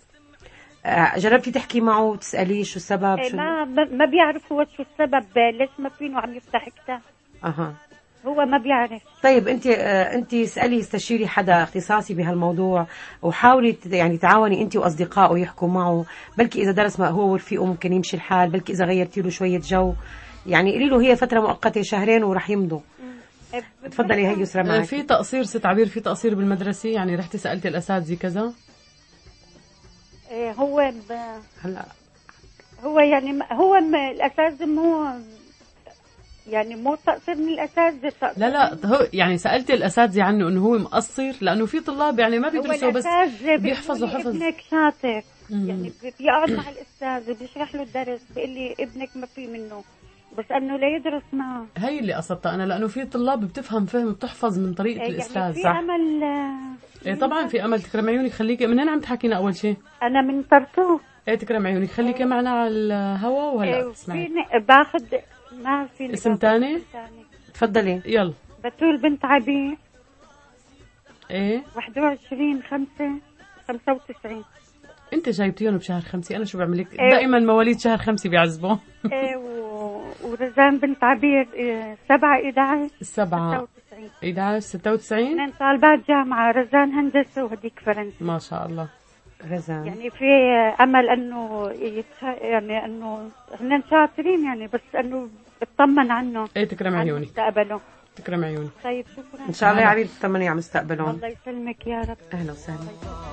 آه جربتي تحكي معه وتساليه شو السبب؟ إيه شو ما ما بيعرف هو شو السبب ليش ما فينه عم يفتح كتاب. اها هو ما بيعرف. طيب انت آه انت اسالي استشيري حدا اختصاصي بهالموضوع، وحاولي ت- يعني تعاوني انت واصدقائه يحكوا معه، بلكي اذا درس ما هو ورفيقه ممكن يمشي الحال، بلكي اذا غيرتي له شويه جو، يعني قولي له هي فتره مؤقته شهرين ورح يمضوا. تفضلي هي يسرى آه، معك. في تقصير ست عبير، في تقصير بالمدرسة، يعني رحتي سألتي الأساتذة كذا؟ إيه هو ب... هلا هو يعني م- هو م... الاساتذه مو يعني مو تقصير من الاساتذه، تقصير لا لا هو يعني سألتي الأساتذة عنه إنه هو مقصر، لأنه في طلاب يعني ما بيدرسوا بس بيحفظوا حفظ. ابنك شاطر، مم. يعني بيقعد مع الاستاذ بيشرح له الدرس، بيقول لي ابنك ما في منه، بس انه لا يدرس معه. هي اللي قصدتها أنا، لأنه في طلاب بتفهم فهم بتحفظ من طريقة يعني الأستاذ. في صح. امل. آه، إيه طبعا في أمل. تكرم عيونك خليكي. من هنا عم تحكينا أول شيء؟ انا من طرطوس. إيه تكرم عيونك خليكي معنا على الهوا وهلا إيه، تسمعي. فيني باخذ ما فيني اسم باخد تاني؟ اسم تاني. تفضلي. يلا. بتول بنت عبير. إيه واحد وعشرين خمسة خمسة وتسعين. انت جايبتيهم بشهر خمسة، انا شو بعمل لك؟ إيه. دائما مواليد شهر خمسة بيعزبوا. ايه و... ورزان بنت عبير إيه سبعة إحدى عشر سبعة إحدى عشر ستة وتسعين. اثنين طالبات جامعة، رزان هندسة وهديك فرنسا. ما شاء الله. رزان يعني في أمل أنه يتش... يعني أنه هن شاطرين يعني، بس أنه بتطمن عنه. ايه تكرم عن عيوني. مستقبله. تكرم عيوني. طيب شكرا. ان شاء الله يا عبير تطمني على مستقبلهم. الله يسلمك يا رب. اهلا وسهلا.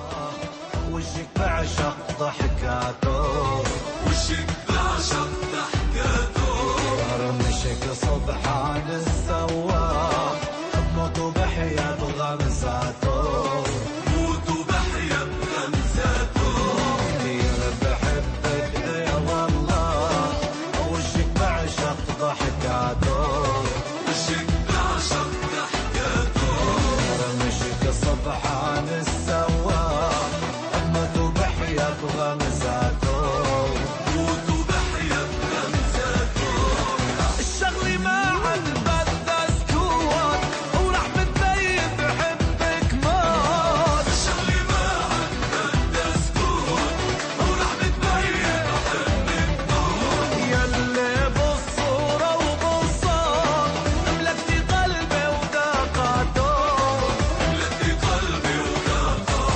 وشك بعشق ضحكاته، وشك بعشق ضحكاته، رمشك سبحان السواق، موت بحياة غمزاته، موت بحياة غمزاته، كثير بحبك يا والله، وشك بعشق ضحكاته، وشك بعشق ضحكاته، رمشك سبحان السواق، موت بحياة غمزاته، موت بحياة غمزاته. الشغل ما عاد بدها سكوت، وراح بتبين بحبك موت. الشغل ما عاد بدها سكوت، وراح بتبين بحبك موت. يلي بالصورة وبالصوت ملكتي قلبي ودقاته، ملكتي قلبي ودقاته.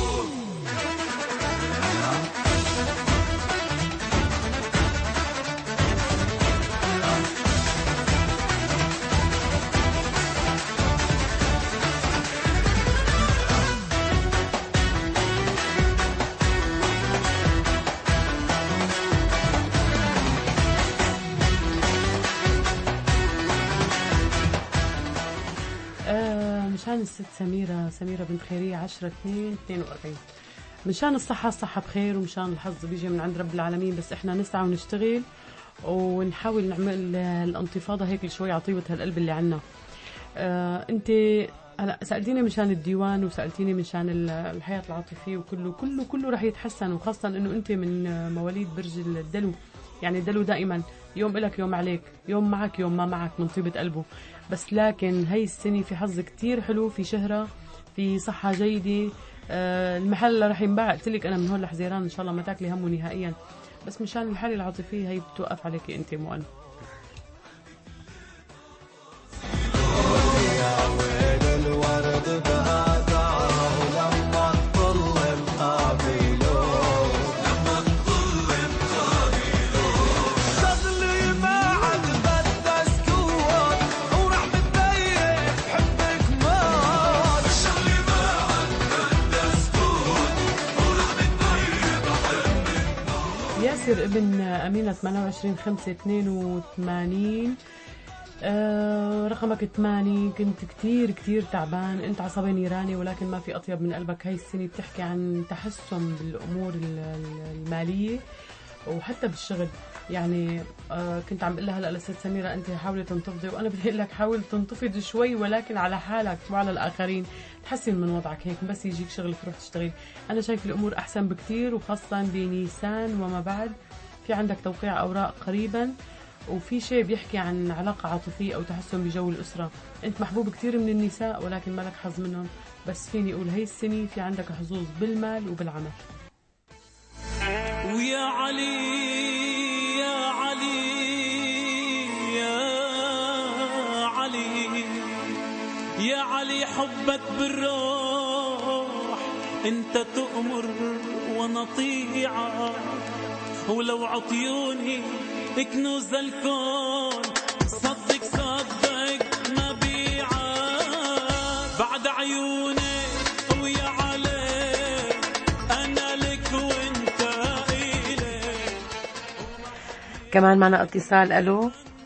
آه مشان الست سميرة سميرة بنت خيرية عشرة اثنين اثنين وأربعين. مشان الصحة الصحة بخير، ومشان الحظ بيجي من عند رب العالمين، بس احنا نسعى ونشتغل ونحاول نعمل الانتفاضة هيك شوي على طيبة هالقلب اللي عنا. آه انت هلا سألتيني مشان الديوان، وسألتيني مشان ال- الحياة العاطفية، وكله كله كله رح يتحسن، وخاصة انه انت من مواليد برج الدلو. يعني الدلو دائما يوم إلك يوم عليك، يوم معك يوم ما معك من طيبة قلبه. بس لكن هاي السنة في حظ كتير حلو، في شهرة، في صحة جيدة. آه المحل اللي رح ينباع قلت لك انا من هون لحزيران ان شاء الله ما تاكلي همه نهائيا، بس مشان الحالة العاطفية هي بتوقف عليكي انت مو انا. يا ويل الورد بهداه، لما تطل مقابله، لما تطل مقابله. شغلي ما عاد بدها سكوت، وراح بتبين بحبك موت. شغلي ما عاد بدها سكوت، وراح بتبين بحبك موت. ياسر ابن أمينة ثمانية وعشرين خمسة اثنين وثمانين. آه رقمك ثمانية. كنت كتير كتير تعبان، انت عصبي نيراني ولكن ما في أطيب من قلبك. هاي السنة بتحكي عن تحسن بالأمور ال- ال- المالية وحتى بالشغل. يعني آه كنت عم بقول لها هلا لست سميرة انت حاولي تنتفضي، وانا بدي اقول لك حاول تنتفضي شوي ولكن على حالك مو على الاخرين، تحسن من وضعك هيك بس يجيك شغل تروح تشتغل. انا شايف الامور احسن بكتير، وخاصة بنيسان وما بعد في عندك توقيع اوراق قريبا، وفي شيء بيحكي عن علاقة عاطفية او تحسن بجو الاسرة. انت محبوب كتير من النساء ولكن مالك حظ منهم، بس فيني اقول هي السنة في عندك حظوظ بالمال وبالعمل. ويا علي يا علي يا علي يا علي حبك بالروح انت تؤمر وانا طيعة ولو عطيوني كنوز الكون صدق صدق ما بيعة بعد عيوني ويا علي انا لك وانت إلي. كمان معنا اتصال. الو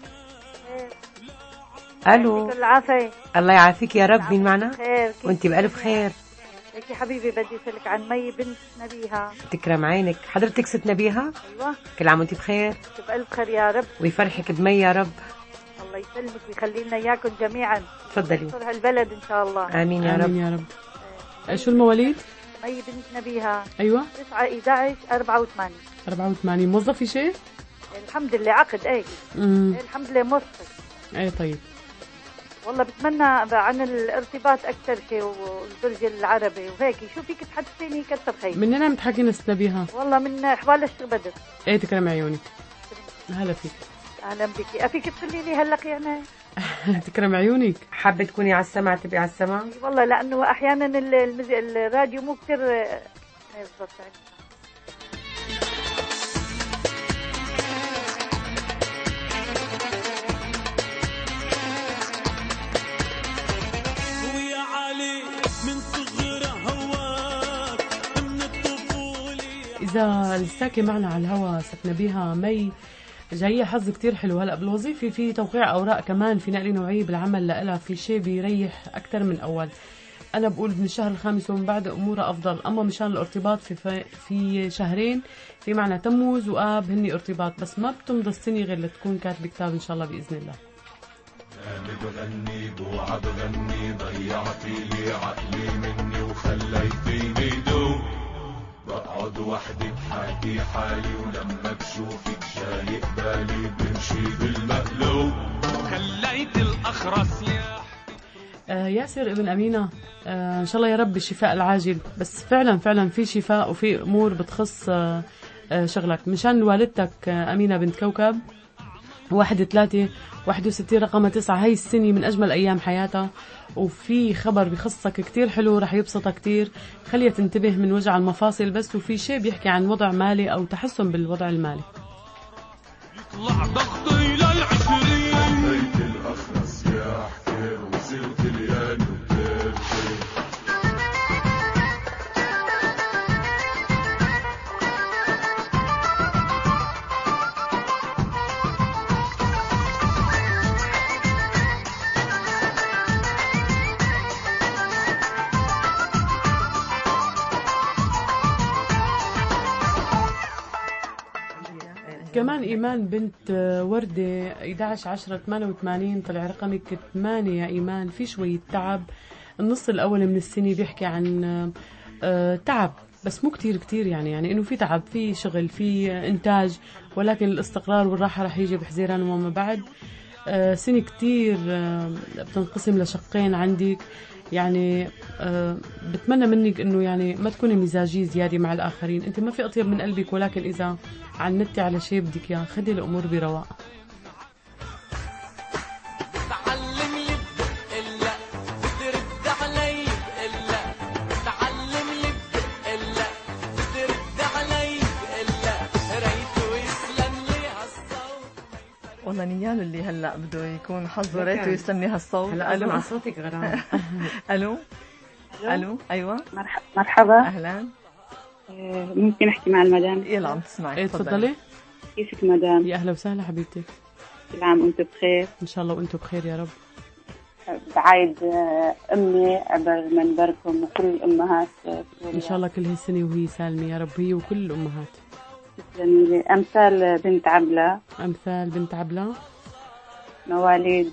الو. يعطيك العافية. الله يعافيك يا رب. مين معنا؟ خير. وانت بألف خير. لك يا حبيبي بدي اسالك عن مي بنت نبيها. تكرم عينك. حضرتك ست نبيها؟ ايوه. كل عام وانت بخير. بألف خير يا رب. ويفرحك بمي يا رب. الله يسلمك ويخلي لنا اياكم جميعا. تفضلي. ينصر هالبلد ان شاء الله. امين يا رب. آمين يا رب. آه، شو المواليد؟ مي بنت نبيها. ايوه. تسعة إحدى عشر أربعة وثمانين. أربعة وثمانين. موظف في شيء؟ الحمد لله عقد ايه. امم الحمد لله موفق. اي طيب. والله بتمنى عن الارتباط اكثر شيء والزوج العربي وهيك شو فيك تحدثيني كثر خير. منين عم تحكي ست نبيها؟ والله من حوالي الشيخ بدر. ايه تكرم عيونك. هلا فيك. اهلا بك. افيك تقولي لي هلا يعني تكرم عيونك. حابه تكوني على السمع تبقي على السمع؟ والله لانه احيانا المز... الراديو مو كثير يزبط يعني. ويا علي من صغر هواك من الطفولة. إذا لساكي معنا على الهوا ست نبيها مي جاية حظ كتير حلو. هلأ بالوظيفة في توقيع أوراق كمان، في نقل نوعية بالعمل لإلها، في شيء بيريح أكتر من أول. أنا بقول من الشهر الخامس ومن بعد أمورها أفضل. أما مشان الارتباط في في شهرين في معنا تموز وآب هني ارتباط، بس ما بتمضى السنة غير لتكون كاتبة كتاب إن شاء الله بإذن الله. أنا بغني بوعى بغني ضيعتي لي عقلي مني وخليتيني دوب بقعد وحدي بحالي حالي ولما بشوفك جاي قبالي بمشي بالمقلوب خليت الأخرس يا آه ياسر ابن أمينة، آه إن شاء الله يا رب الشفاء العاجل. بس فعلا فعلا في شفاء وفي أمور بتخص آه آه شغلك. مشان والدتك آه أمينة بنت كوكب واحد ثلاثة واحد وستين رقم تسعة، هاي السنة من أجمل أيام حياتها، وفي خبر بخصك كتير حلو رح يبسطها كتير. خليها تنتبه من وجع المفاصل بس، وفي شيء بيحكي عن وضع مالي أو تحسن بالوضع المالي. يطلع ضغطي للعشرين خليت الأخرس يا حكير وصرت اليان وبتركي كمان إيمان بنت وردة إحدى عشر عشرة ثمانية وثمانين طلع رقمك ثمانية. يا إيمان في شوية تعب. النص الأول من السنة بيحكي عن تعب بس مو كتير كتير يعني يعني إنه في تعب، في شغل، في إنتاج، ولكن الاستقرار والراحة رح يجي بحزيران وما بعد. سنة كتير بتنقسم لشقين عندك يعني. أه بتمنى منك انه يعني ما تكوني مزاجية زيادة مع الاخرين. انت ما في اطيب من قلبك، ولكن اذا عنتي على شيء بدك اياه خدي الامور برواق. تعلم لي الا بترد علي الا تعلم لي الا بترد علي الا ريته يسلم لي هالصوت. والله نيال اللي هلا بده يكون حظه ريته يسلم لي هالصوت. هلا ألو على صوتك غرام. الو الو ايوه مرحبا. اهلا. ممكن احكي مع المدام؟ يلا عم تسمعي. ايه تفضلي. كيفك مدام؟ يا اهلا وسهلا حبيبتي. كل عام وانتم بخير. ان شاء الله وانتم بخير يا رب. بعايد امي عبر منبركم وكل الامهات ان شاء الله كل هالسنه وهي سالمه يا رب، هي وكل الامهات. جميلة. امثال بنت عبلة. امثال بنت عبلة. مواليد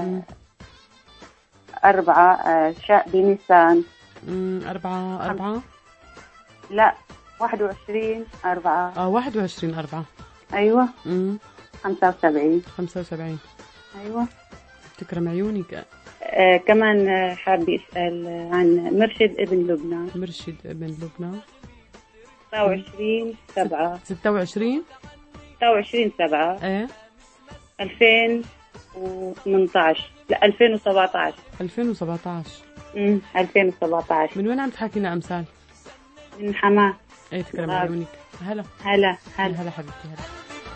أربعة شاء بنيسان. أربعة أربعة لا واحد وعشرين أربعة. اه واحد وعشرين أربعة. أيوة. امم خمسة وسبعين. خمسة وسبعين. أيوة. تكرم عيونك. آه كمان حابة أسأل عن مرشد ابن لبنان. مرشد ابن لبنان. ستة وعشرين سبعة. ستة وعشرين ستة وعشرين سبعة. ايه ألفين وثمانية عشر. لا ألفين وسبعطعش. ألفين وسبعطعش. امم ألفين وسبعطعش. من وين عم تحكينا أمثال؟ من حماه. ايه تكرم عيونك. هلا هلا هلا هلا حبيبتي هلا.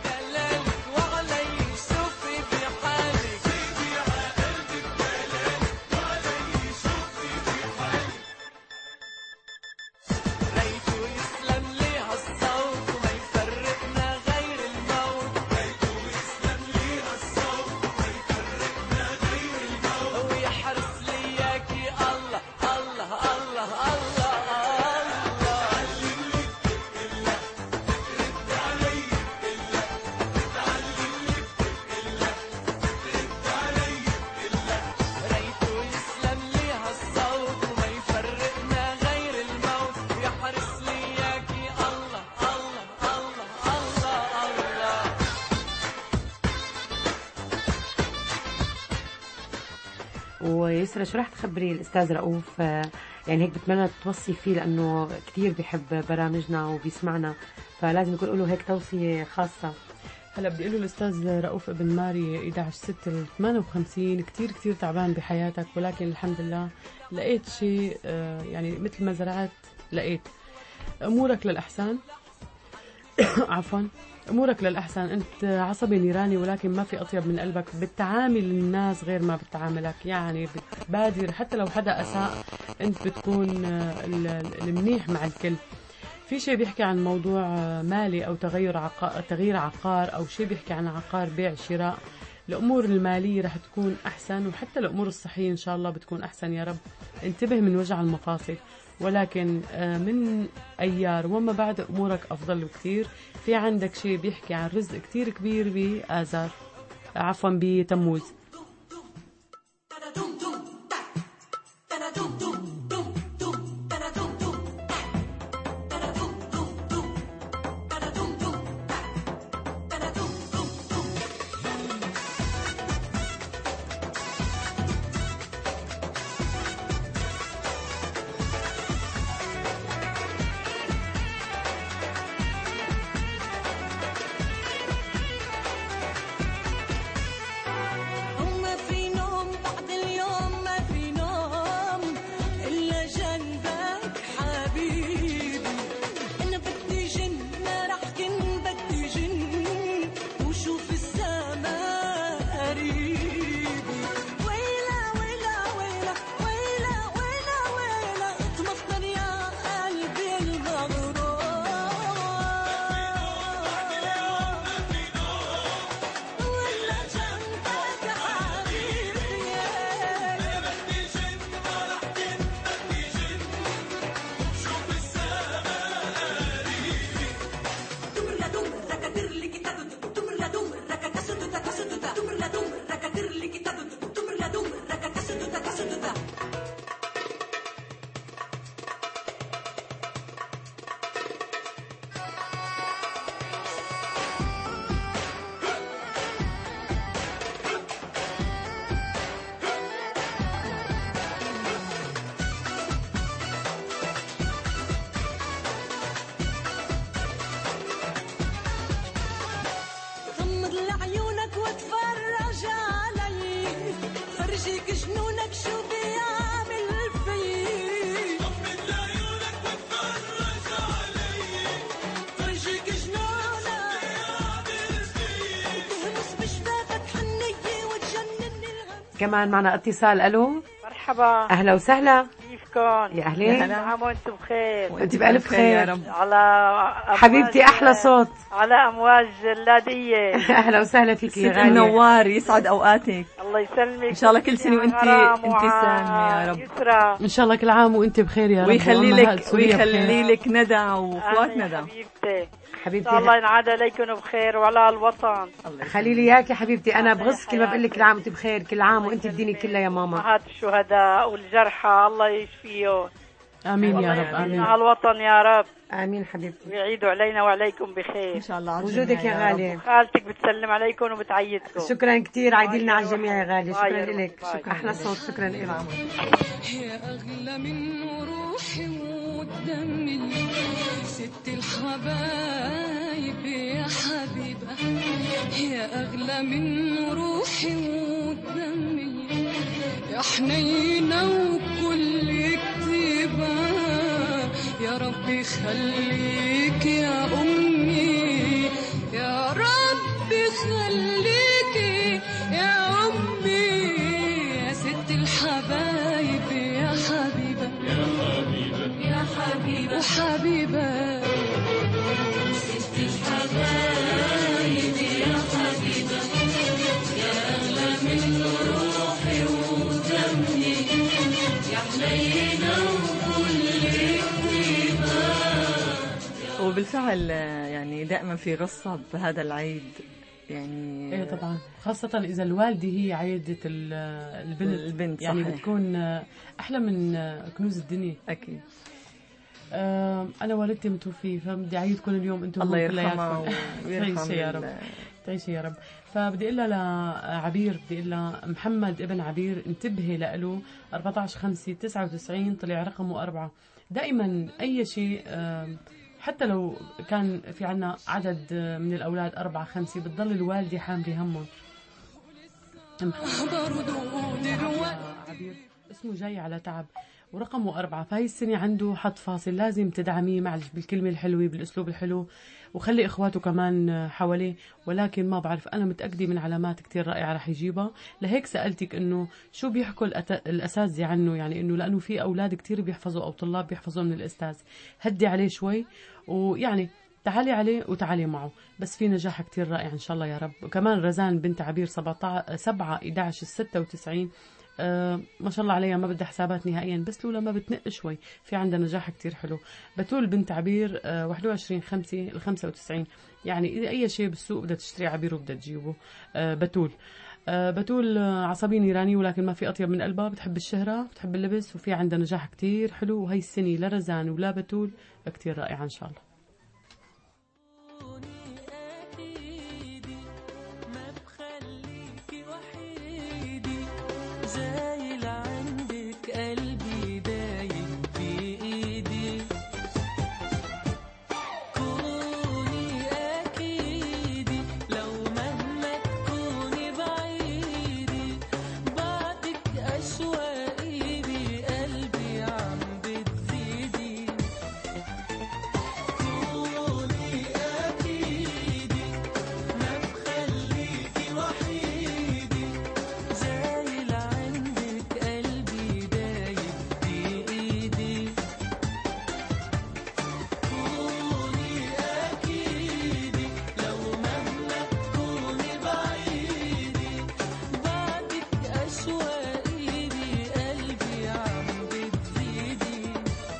ويسرا شو راح تخبري الأستاذ رؤوف؟ يعني هيك بتمنى توصي فيه لأنه كتير بيحب برامجنا وبيسمعنا، فلازم يكون له هيك توصية خاصة. هلا بدي أقوله الأستاذ رؤوف ابن ماري إحدى عشر ستة ثمانية وخمسين كتير كتير تعبان بحياتك، ولكن الحمد لله لقيت شيء يعني مثل ما زرعت لقيت أمورك للأحسن. عفوا أمورك للأحسن. أنت عصبي نيراني ولكن ما في أطيب من قلبك، بتعامل الناس غير ما بتعاملك، يعني بتبادر حتى لو حدا أساء أنت بتكون المنيح مع الكل. في شيء بيحكي عن موضوع مالي أو تغير عقار تغيير عقار أو شيء بيحكي عن عقار بيع شراء. الأمور المالية رح تكون أحسن، وحتى الأمور الصحية إن شاء الله بتكون أحسن يا رب. انتبه من وجع المفاصل، ولكن من أيار وما بعد أمورك أفضل بكتير. في عندك شيء بيحكي عن رزق كتير كبير بآذار، عفوا بتموز. كمان معنا اتصال. الو مرحبا. اهلا وسهلا. كيفكم؟ يا اهلين. كل عام وانتم بخير. وانت بالف خير يا رب. على حبيبتي احلى صوت على امواج اللاديه. اهلا وسهلا فيك يا غاليه. نوار يسعد اوقاتك. الله يسلمك ان شاء الله كل سنه وانت انت سالمه يا رب. يسرى. ان شاء الله كل عام وانت بخير يا رب. ويخلي لك ويخلي لك ندى واخوات ندى. حبيبتي حبيبتي. ان شاء الله ينعاد عليكم بخير وعلى الوطن. خلي لي اياك يا حبيبتي. انا بغص كل ما بقول لك كل عام وانت بخير، كل عام وانت الدنيا كلها يا ماما. هات الشهداء والجرحى الله يشفيهم. امين يا رب. امين على الوطن يا رب. امين حبيبتي. ويعيدوا علينا وعليكم بخير ان شاء الله. وجودك يا غالي. خالتك بتسلم عليكم وبتعيدكم. شكرا كثير. عايدين على الجميع يا غالي. شكرا لك. شكرا. احلى صوت. شكرا لك. يا اغلى من روحي ودمي ست الحبايب يا حبيبه، يا اغلى من روحي ودمي حنينة وكل كتيبة، يا ربي خليك يا أمي، يا ربي خليك يا أمي، يا ست الحبايب يا حبيبة يا حبيبة يا حبيبة وحبيبة، ست الحبايب يا حبيبة، يا أغلى من روحي ودمي، يا حنينة وكل كتيبة. وبالفعل يعني دائما في غصة بهذا العيد يعني. ايه طبعا، خاصة إذا الوالدة هي عيدة ال- البنت, البنت يعني صحيح. بتكون أحلى من كنوز الدنيا. أكيد. آه أنا والدتي متوفية، فبدي أعيدكم اليوم أنتم الله كلياتكم. يرحمها ويرحم تعيشي يا رب، تعيشي يا رب. فبدي أقول لها لعبير، بدي أقول لها محمد ابن عبير انتبهي له، أربعة عشر خمسة تسعة وتسعين طلع رقمه أربعة. دائما أي شيء آه حتى لو كان في عنا عدد من الأولاد أربعة خمسة، بتضل الوالدة حاملة همهم. عبير اسمه جاي على تعب ورقمه أربعة، فهي السنة عنده حط فاصل، لازم تدعميه معلش بالكلمة الحلوة بالأسلوب الحلو، وخلي إخواته كمان حواليه. ولكن ما بعرف، أنا متأكدة من علامات كتير رائعة رح يجيبها، لهيك سألتك إنه شو بيحكوا الأت- الأساتذة عنه، يعني إنه لأنه في أولاد كتير بيحفظوا أو طلاب بيحفظوا من الأستاذ. هدي عليه شوي، ويعني تعالي عليه وتعالي معه، بس في نجاح كتير رائع إن شاء الله يا رب. وكمان رزان بنت عبير سبعة إحدى عشر ستة وتسعين، آه ما شاء الله عليها، ما بدها حسابات نهائيا، بس لولا ما بتنق شوي في عندها نجاح كتير حلو. بتول بنت عبير آه واحد وعشرين خمسة الخمسة وتسعين، يعني إذا أي شيء بالسوق بدها تشتري عبير وبدها تجيبه. آه بتول آه بتول آه عصبية نيراني، ولكن ما في أطيب من قلبها، بتحب الشهرة بتحب اللبس، وفي عندها نجاح كتير حلو. وهي السنة لا رزان ولا بتول كتير رائعة إن شاء الله. زايل عندك قلبي دايم في ايدي، كوني اكيدي لو مهما تكوني بعيدي، بعدك اشواقي بقلبي عم بتزيدي، كوني اكيدي ما بخليكي وحيدي، زايل عندك قلبي دايب في ايدي، كوني اكيدي لو مهما تكوني بعيدي، بعدك اشواقي بقلبي عم بتزيدي.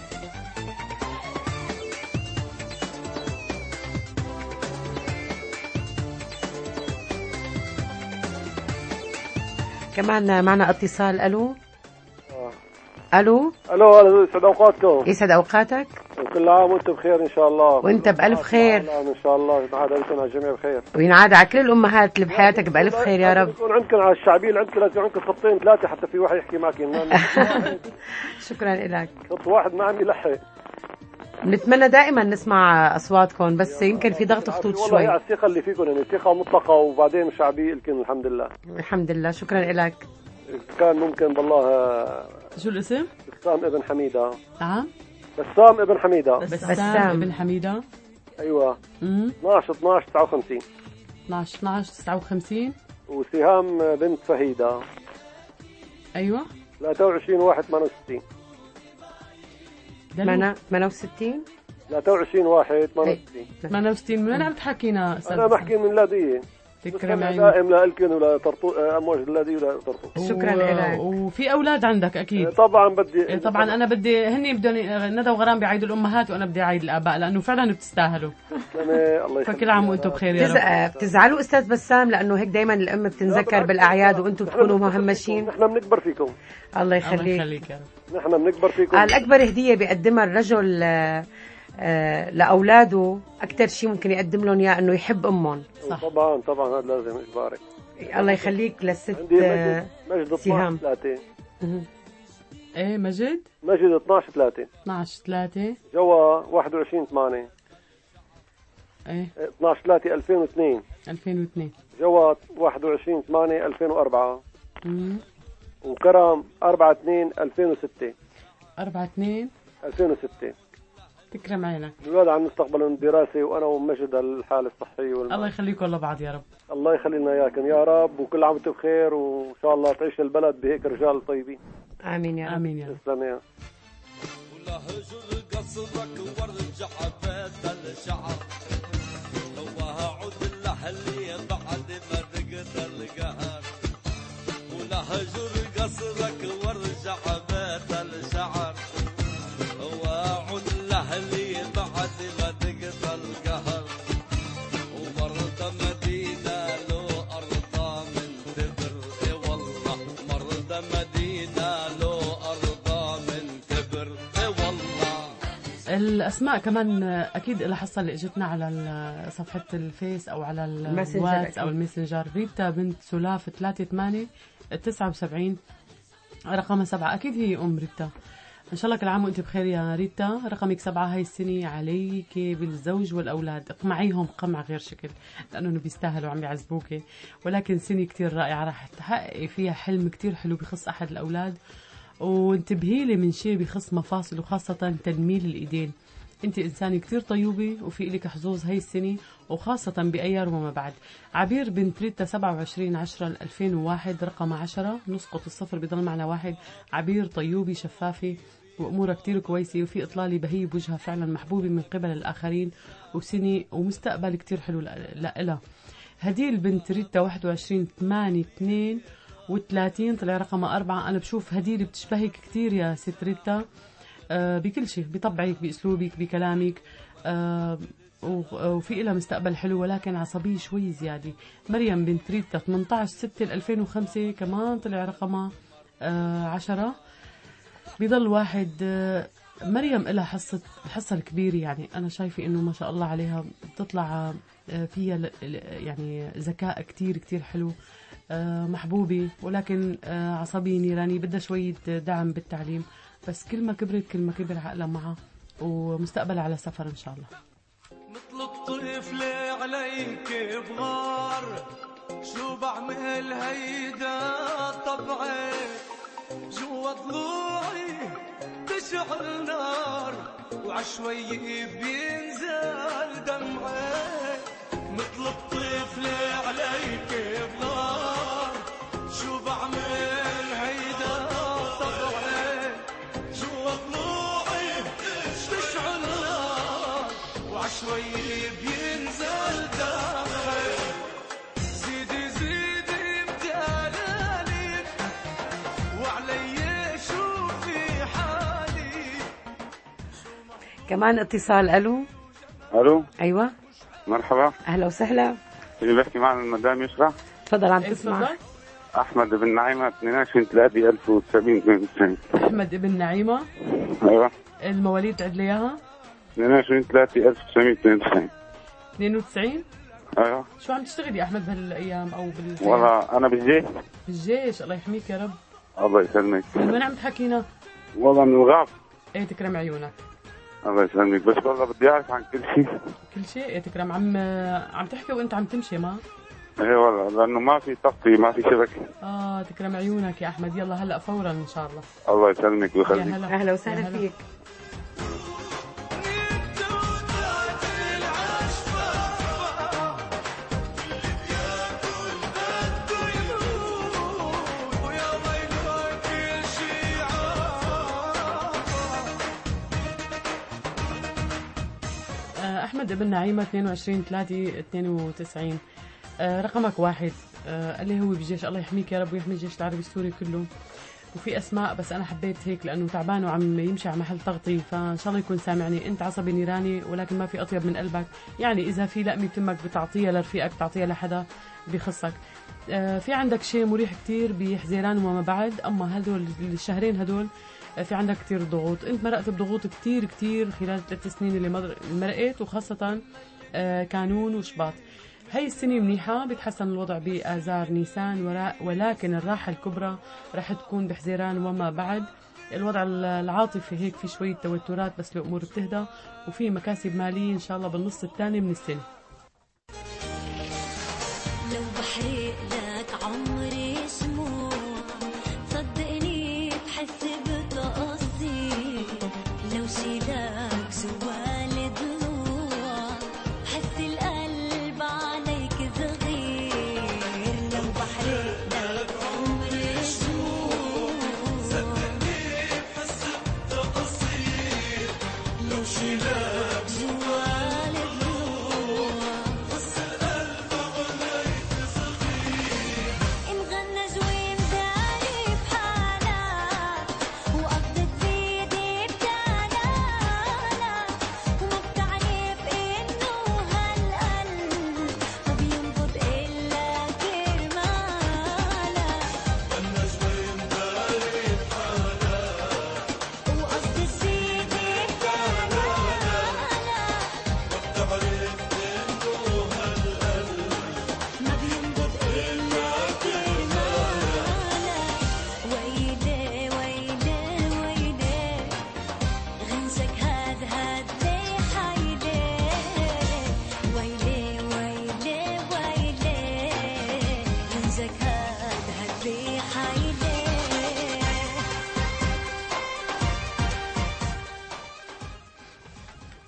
كمان معنا اتصال. الو الو الو الو، يسعد اوقاتكم. يسعد اوقاتك، وكل عام وانتم بخير ان شاء الله. وانت بالف خير ان شاء الله، ينعاد عليكم على الجميع بخير، وينعاد على كل الامهات اللي بحياتك بالف خير يا رب. يكون عندكم على الشعبيه اللي عندكم، لازم عندكم خطين ثلاثه حتى في واحد يحكي معك. شكرا لك. خط واحد ما عم يلحق. نتمنى دائما نسمع اصواتكم، بس يمكن في ضغط خطوط والله هي شوي. الثقه اللي فيكم، يعني ثقه مطلقه، وبعدين شعبيه لكم الحمد لله. الحمد لله، شكرا لك. كان ممكن بالله. شو الاسم؟ بسام ابن حميده. نعم بسام ابن حميده. بسام ابن حميدة. ايوه. امم اثناشر اثناشر تسعة وخمسين. اثناشر اثناشر تسعة وخمسين. وسهام بنت فهيده. ايوه. ثلاثة وعشرين واحد ثمانية وستين. ثمانية وستين ثلاثة وعشرين واحد ثمانية وستين. ثمانية وستين. من وين عم تحكينا استاذ؟ انا بحكي من لاذقية. تكرم عيني. دائم لالكن ولا طرطوش، امواج اللاذقية ولا طرطوش. شكرا لك. وفي اولاد عندك اكيد؟ طبعا بدي. طبعا انا بدي، هني بدهم ندى وغرام بيعيدوا الامهات، وانا بدي اعيد الاباء، لانه فعلا بتستاهلوا. الله يخليك. فكل عام وانتم بخير يا رب. بتزعلوا استاذ بسام لانه هيك دائما الام بتنذكر بالاعياد وانتم بتكونوا مهمشين؟ نحن بنكبر فيكم. الله يخليك. الله يخليك يا رب. نحن بنكبر فيكم. الأكبر هدية بيقدمها الرجل آه، آه، لأولاده أكتر شيء ممكن يقدم لهم إياه إنه يحب أمهم. صح. طبعا طبعا هذا لازم إجباري. الله يخليك للست عندي آه، مجد مجد سهام. اثناشر ثلاثة. ايه مجد؟ مجد اثناشر ثلاثة. اثناشر ثلاثة. جوا واحد وعشرين ثمانية. ايه اثناشر ثلاثة ألفين واثنين. ألفين واثنين. جوا واحد وعشرين ثمانية ألفين وأربعة. امم وكرم أربعة اثنين ألفين وستة. أربعة اثنين ألفين وستة. تكرم عينك. الولاد عن مستقبل الدراسة وأنا ومجد الحالة الصحية والم... الله يخليكم لبعض يا رب. الله يخلينا إياكم يا رب، وكل عام وأنتم بخير، وإن شاء الله تعيش البلد بهيك رجال طيبين. آمين يا رب. آمين يا رب. تسلم يا ولا هجر قصرك وارجع بيت الشعر، لو هعود لأهلي بعد ما ذقت القهر. ولا هجر قصرك وارجع بيت الشعر، واعود لأهلي بعد ما ذقت القهر. ومرت مدينة لو أرضى من كبر، اي والله مرت مدينة لو أرضى من كبر، اي والله. الأسماء كمان أكيد لها حصة اللي إجتنا على صفحة الفيس أو على الواتس أو الماسنجر. ريتا بنت سلاف ثلاثة ثمانية تسعة وسبعين رقمها سبعة، أكيد هي أم ريتا. إن شاء الله كل عام وأنت بخير يا ريتا. رقمك سبعة هاي السنة عليك بالزوج والأولاد، اقمعيهم قمع غير شكل لأنهم بيستاهلوا عم يعذبوك، ولكن سنة كتير رائعة راح تحققي فيها حلم كتير حلو بخص أحد الأولاد. وانتبهي لي من شيء بخص مفاصل وخاصة تنميل الإيدين. انت إنسانة كتير طيوبة وفي إلك حظوظ هاي السنة وخاصة بأيار وما بعد. عبير بنت ريتا سبعة وعشرين عشرة ألفين وواحد رقمها عشرة، نسقط الصفر بضل معنا واحد. عبير طيوبة شفافة وأمورها كتير كويسة وفي إطلالة بهي بوجهها فعلا محبوبة من قبل الآخرين، وسنة ومستقبل كتير حلو لإلها. هديل بنت ريتا واحد وعشرين ثمانية اثنين وثلاثين طلع رقمها أربعة. أنا بشوف هديل بتشبهك كتير يا ست ريتا آه بكل شيء، بطبعك بأسلوبك بكلامك آه وفي لها مستقبل حلو ولكن عصبية شوي زيادة. مريم بنت ريتا ثمانية عشر ستة ألفين وخمسة كمان طلع رقمها آه عشرة، بيضل واحد. آه مريم لها حصة الحصة الكبيرة، يعني أنا شايفة إنه ما شاء الله عليها بتطلع آه فيها يعني ذكاء كتير كتير حلو، آه محبوبة ولكن آه عصبية نيراني، بدها شوية دعم بالتعليم، بس كل ما كبرت كل ما كبر عقلها معها ومستقبلها على سفر إن شاء الله. مثل الطفل عليك بغار، شو بعمل هيدا طبعي، جوا ضلوعي تشعل نار وعشوي بينزل دمعي. مثل الطفل عليك بغار، شو بعمل هيدا طبعي، جوا ضلوعي تشعل نار وعشوي بينزل دمعي. زيدي زيدي بدلالي وعلي شوفي حالي. كمان اتصال. الو الو ايوه مرحبا، اهلا وسهلا. اللي بحكي معنا المدام يسرى. تفضل عم تسمع. احمد بن نعيمه اثنين وعشرين ثلاثة ألف وتسعمية واثنين وتسعين. احمد بن نعيمه. ايوه. المواليد تعد لي اياها. اثنين وعشرين ثلاثة ألف وتسعمية واثنين وتسعين. اثنين وتسعين. ايوه. شو عم تشتغل يا احمد بهالايام او بال والله انا بالجيش. بالجيش، الله يحميك يا رب. الله يسلمك. من وين عم تحكينا؟ والله من الغاب. ايه تكرم عيونك. الله يسلمك، بس والله بدي اعرف عن كل شيء. كل شيء ايه تكرم. عم عم تحكي وانت عم تمشي ما؟ ايه والله لانه ما في تغطية ما في شبكة. اه تكرم عيونك يا احمد. يلا هلا فورا ان شاء الله. الله يسلمك ويخليك. هلا. اهلا وسهلا فيك. أحمد بن نعيمة اثنين وعشرين ثلاثة اثنين وتسعين آه رقمك واحد. آه اللي هو بالجيش، الله يحميك يا رب ويحمي الجيش العربي السوري كله. وفي أسماء بس أنا حبيت هيك لأنه تعبان وعم يمشي على محل تغطي، فإن شاء الله يكون سامعني. أنت عصبي نيراني ولكن ما في أطيب من قلبك، يعني إذا في لقمة بتمك بتعطيها لرفيقك تعطيها لحدا بخصك. آه في عندك شيء مريح كتير بحزيران وما بعد، أما هدول الشهرين هدول في عندك كتير ضغوط. انت مرقت بضغوط كتير كتير خلال ثلاث سنين اللي مرقت، وخاصة كانون وشباط. هاي السنة منيحة، بيتحسن الوضع بآذار نيسان، ولكن الراحة الكبرى راح تكون بحزيران وما بعد. الوضع العاطفي هيك في شوية توترات بس الأمور بتهدى، وفي مكاسب مالية إن شاء الله بالنص الثاني من السنة. لو بحرق لك عمري شموع صدق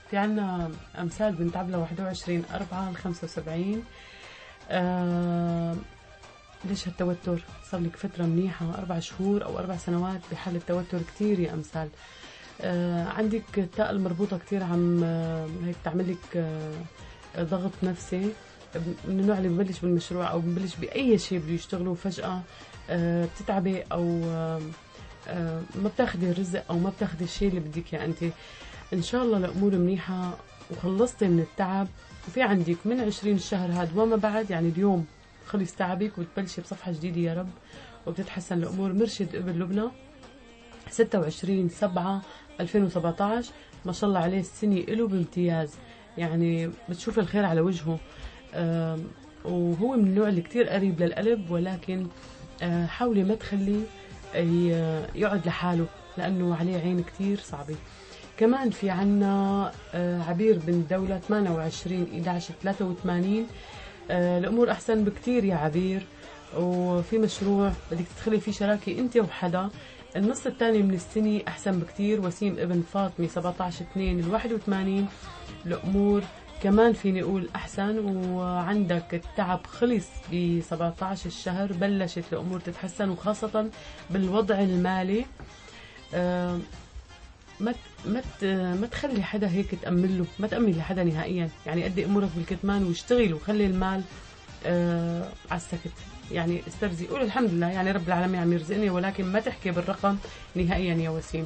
في عنا أمثال بنت عبلة واحد وعشرين أربعة خمسة وسبعين. آه ليش هالتوتر؟ صار لك فترة منيحة أربع شهور أو أربع سنوات بحالة توتر كتير يا أمثال. آه عندك التاء المربوطة كتير عم آه هيك تعمل لك آه ضغط نفسي من النوع اللي ببلش بالمشروع أو ببلش بأي شيء بده يشتغله فجأة آه بتتعبي أو آه آه ما بتاخدي الرزق أو ما بتاخدي الشيء اللي بدك يا أنت. إن شاء الله الأمور منيحة وخلصتي من التعب، وفي عندك من عشرين الشهر هاد وما بعد، يعني اليوم خلص تعبك وبتبلشي بصفحة جديدة يا رب وبتتحسن الأمور. مرشد ابن لبنى ستة وعشرين سبعة ألفين وسبعطعش، ما شاء الله عليه السنة إله بامتياز، يعني بتشوف الخير على وجهه. آه وهو من النوع اللي كتير قريب للقلب، ولكن آه حاولي ما تخليه يقعد لحاله لأنه عليه عين كتير صعبة. كمان في عنا آه عبير بن دولة ثمانية وعشرين إحدى عشر ثلاثة وثمانين. آه الأمور أحسن بكتير يا عبير، وفي مشروع بدك تدخلي فيه شراكة أنت وحدا. النص الثاني من السنة أحسن بكتير. وسيم ابن فاطمة سبعطعش اثنين الواحد وثمانين. الأمور كمان فيني أقول أحسن، وعندك التعب خلص ب سبعطعش الشهر، بلشت الأمور تتحسن وخاصة بالوضع المالي. آه ما ما ما تخلي حدا هيك تأمل له، ما تأمل لحدا نهائيا، يعني قدي أمورك بالكتمان واشتغل وخلي المال آه على السكت، يعني استرزي قول الحمد لله، يعني رب العالمين عم يرزقني، ولكن ما تحكي بالرقم نهائيا يا وسيم.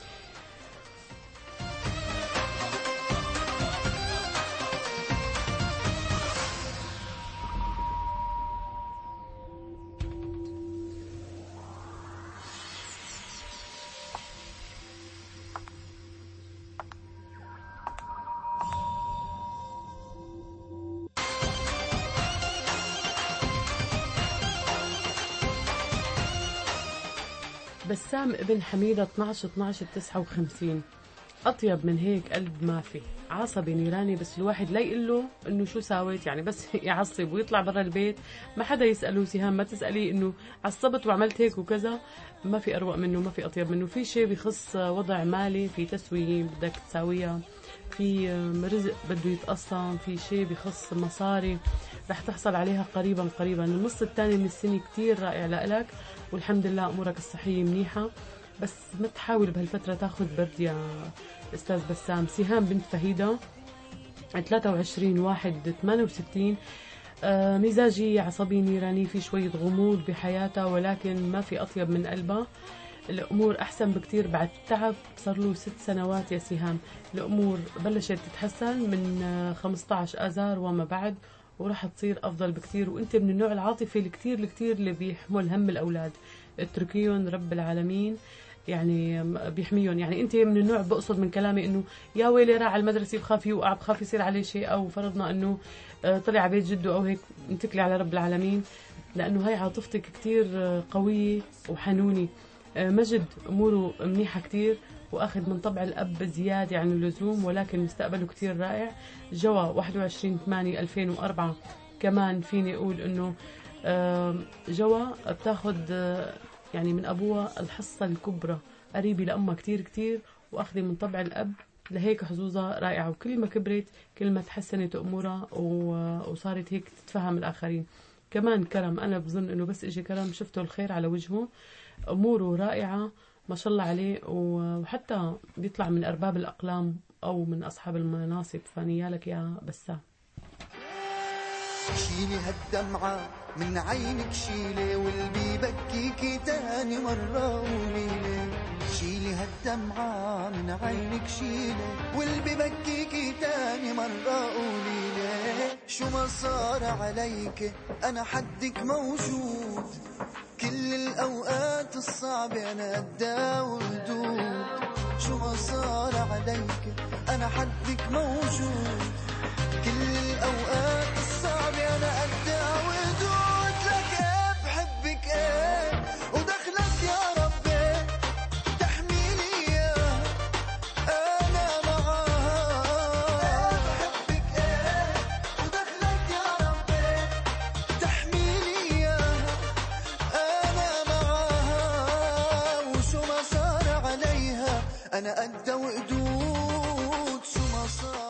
بسام ابن حميدة اثنعش اثنعش تسعة وخمسين. أطيب من هيك قلب ما في، عصبي نيراني، بس الواحد لا يقول له إنه شو ساويت، يعني بس يعصب ويطلع برا البيت ما حدا يسأله. سهام ما تسألي إنه عصبت وعملت هيك وكذا، ما في أروق منه، ما في أطيب منه. في شيء بخص وضع مالي، في تسوية بدك تساويها، في رزق بده يتقسم، في شيء بخص مصاري رح تحصل عليها قريبا قريبا. النص الثاني من السنة كتير رائع لإلك، والحمد لله أمورك الصحية منيحة، بس ما تحاول بهالفترة تاخد برد يا أستاذ بسام. سهام بنت فهيدة ثلاثة وعشرين واحد ثمانية وستين. آه مزاجي عصبي نيراني، في شوية غموض بحياتها، ولكن ما في أطيب من قلبها. الأمور أحسن بكتير بعد تعب صار له ست سنوات يا سهام. الأمور بلشت تتحسن من خمسطعش آذار وما بعد، وراح تصير أفضل بكتير. وأنت من النوع العاطفي الكتير الكتير اللي بيحمل هم الأولاد، اتركيهم رب العالمين يعني بيحميهم. يعني أنت من النوع بقصد من كلامي إنه يا ويلي راح على المدرسة بخاف يوقع، بخاف يصير عليه شيء، أو فرضنا إنه طلع على بيت جده أو هيك، انتكلي على رب العالمين، لأنه هاي عاطفتك كتير قوية وحنونة. مجد أموره منيحة كتير، وأخذ من طبع الأب زيادة عن اللزوم، ولكن مستقبله كتير رائع. جوا واحد وعشرين ثمانية ألفين وأربعة كمان فيني أقول إنه جوا بتاخد يعني من أبوها الحصة الكبرى، قريبة لأمها كتير كتير، وأخذي من طبع الأب، لهيك حظوظها رائعة. وكل ما كبرت كل ما تحسنت أمورها وصارت هيك تتفهم الآخرين. كمان كرم، أنا بظن إنه بس إجي كرم شفته الخير على وجهه، أموره رائعة ما شاء الله عليه، وحتى بيطلع من أرباب الأقلام أو من أصحاب المناصب. فنيالك يا بسام. شيلي هالدمعة من عينك شيلي، واللي بكيكي تاني مرة قوليلي. شيلي هالدمعة من عينك شيلي، واللي بكيكي تاني مرة قوليلي. شو ما صار عليك أنا حدك موجود، كل الأوقات الصعبة أنا قدها وردود. شو ما صار عليك أنا حدك موجود، كل الأوقات الصعبة أنا قدها وردود. لك إيه بحبك إيه ودخلك يا ربي تحميلي إياه أنا معاها. بحبك إيه ودخلك يا ربي تحميلي إياه أنا معاها. وشو ما صار عليها أنا قدها وقدود. شو ما صار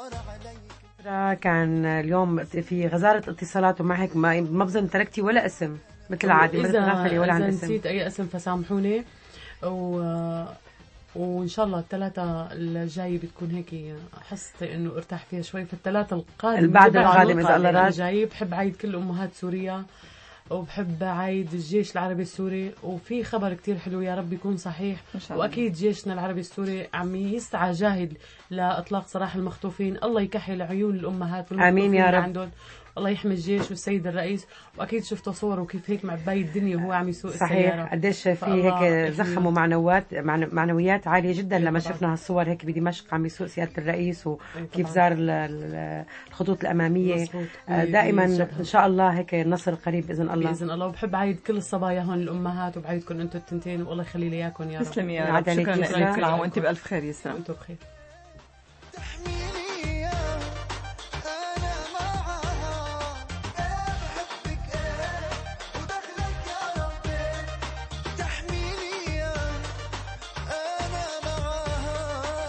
كان اليوم في غزارة اتصالات ومع هيك ما ما بظن تركتي ولا اسم مثل العادي، ما تتغافلي ولا عن إذا اسم. نسيت أي اسم فسامحوني، و وإن شاء الله الثلاثة الجاي بتكون هيك حصتي إنه ارتاح فيها شوي. في الثلاثة القادم البعد القادم إذا الله راد جاي بحب عيد كل أمهات سوريا، وبحب عيد الجيش العربي السوري. وفي خبر كتير حلو يا رب يكون صحيح، وأكيد جيشنا العربي السوري عم يسعى جاهد لإطلاق سراح المخطوفين. الله يكحل عيون الأمهات آمين يا رب. عندهم، الله يحمي الجيش والسيد الرئيس. واكيد شفتوا صوره كيف هيك معباي الدنيا وهو عم يسوق السياره. صحيح، قديش في هيك زخموا معنويات معنويات عاليه جدا لما شفنا هالصور هيك بدمشق عم يسوق سياده الرئيس وكيف زار الخطوط الاماميه. دائما ان شاء الله هيك النصر قريب باذن الله باذن الله. وبحب عيد كل الصبايا هون الامهات، وبعيدكم انتم التنتين، والله يخلي لي اياكم يا رب. تسلمي يا رب، شكرا لك، كل عام وانت بالف خير. يسلم، انتم بخير.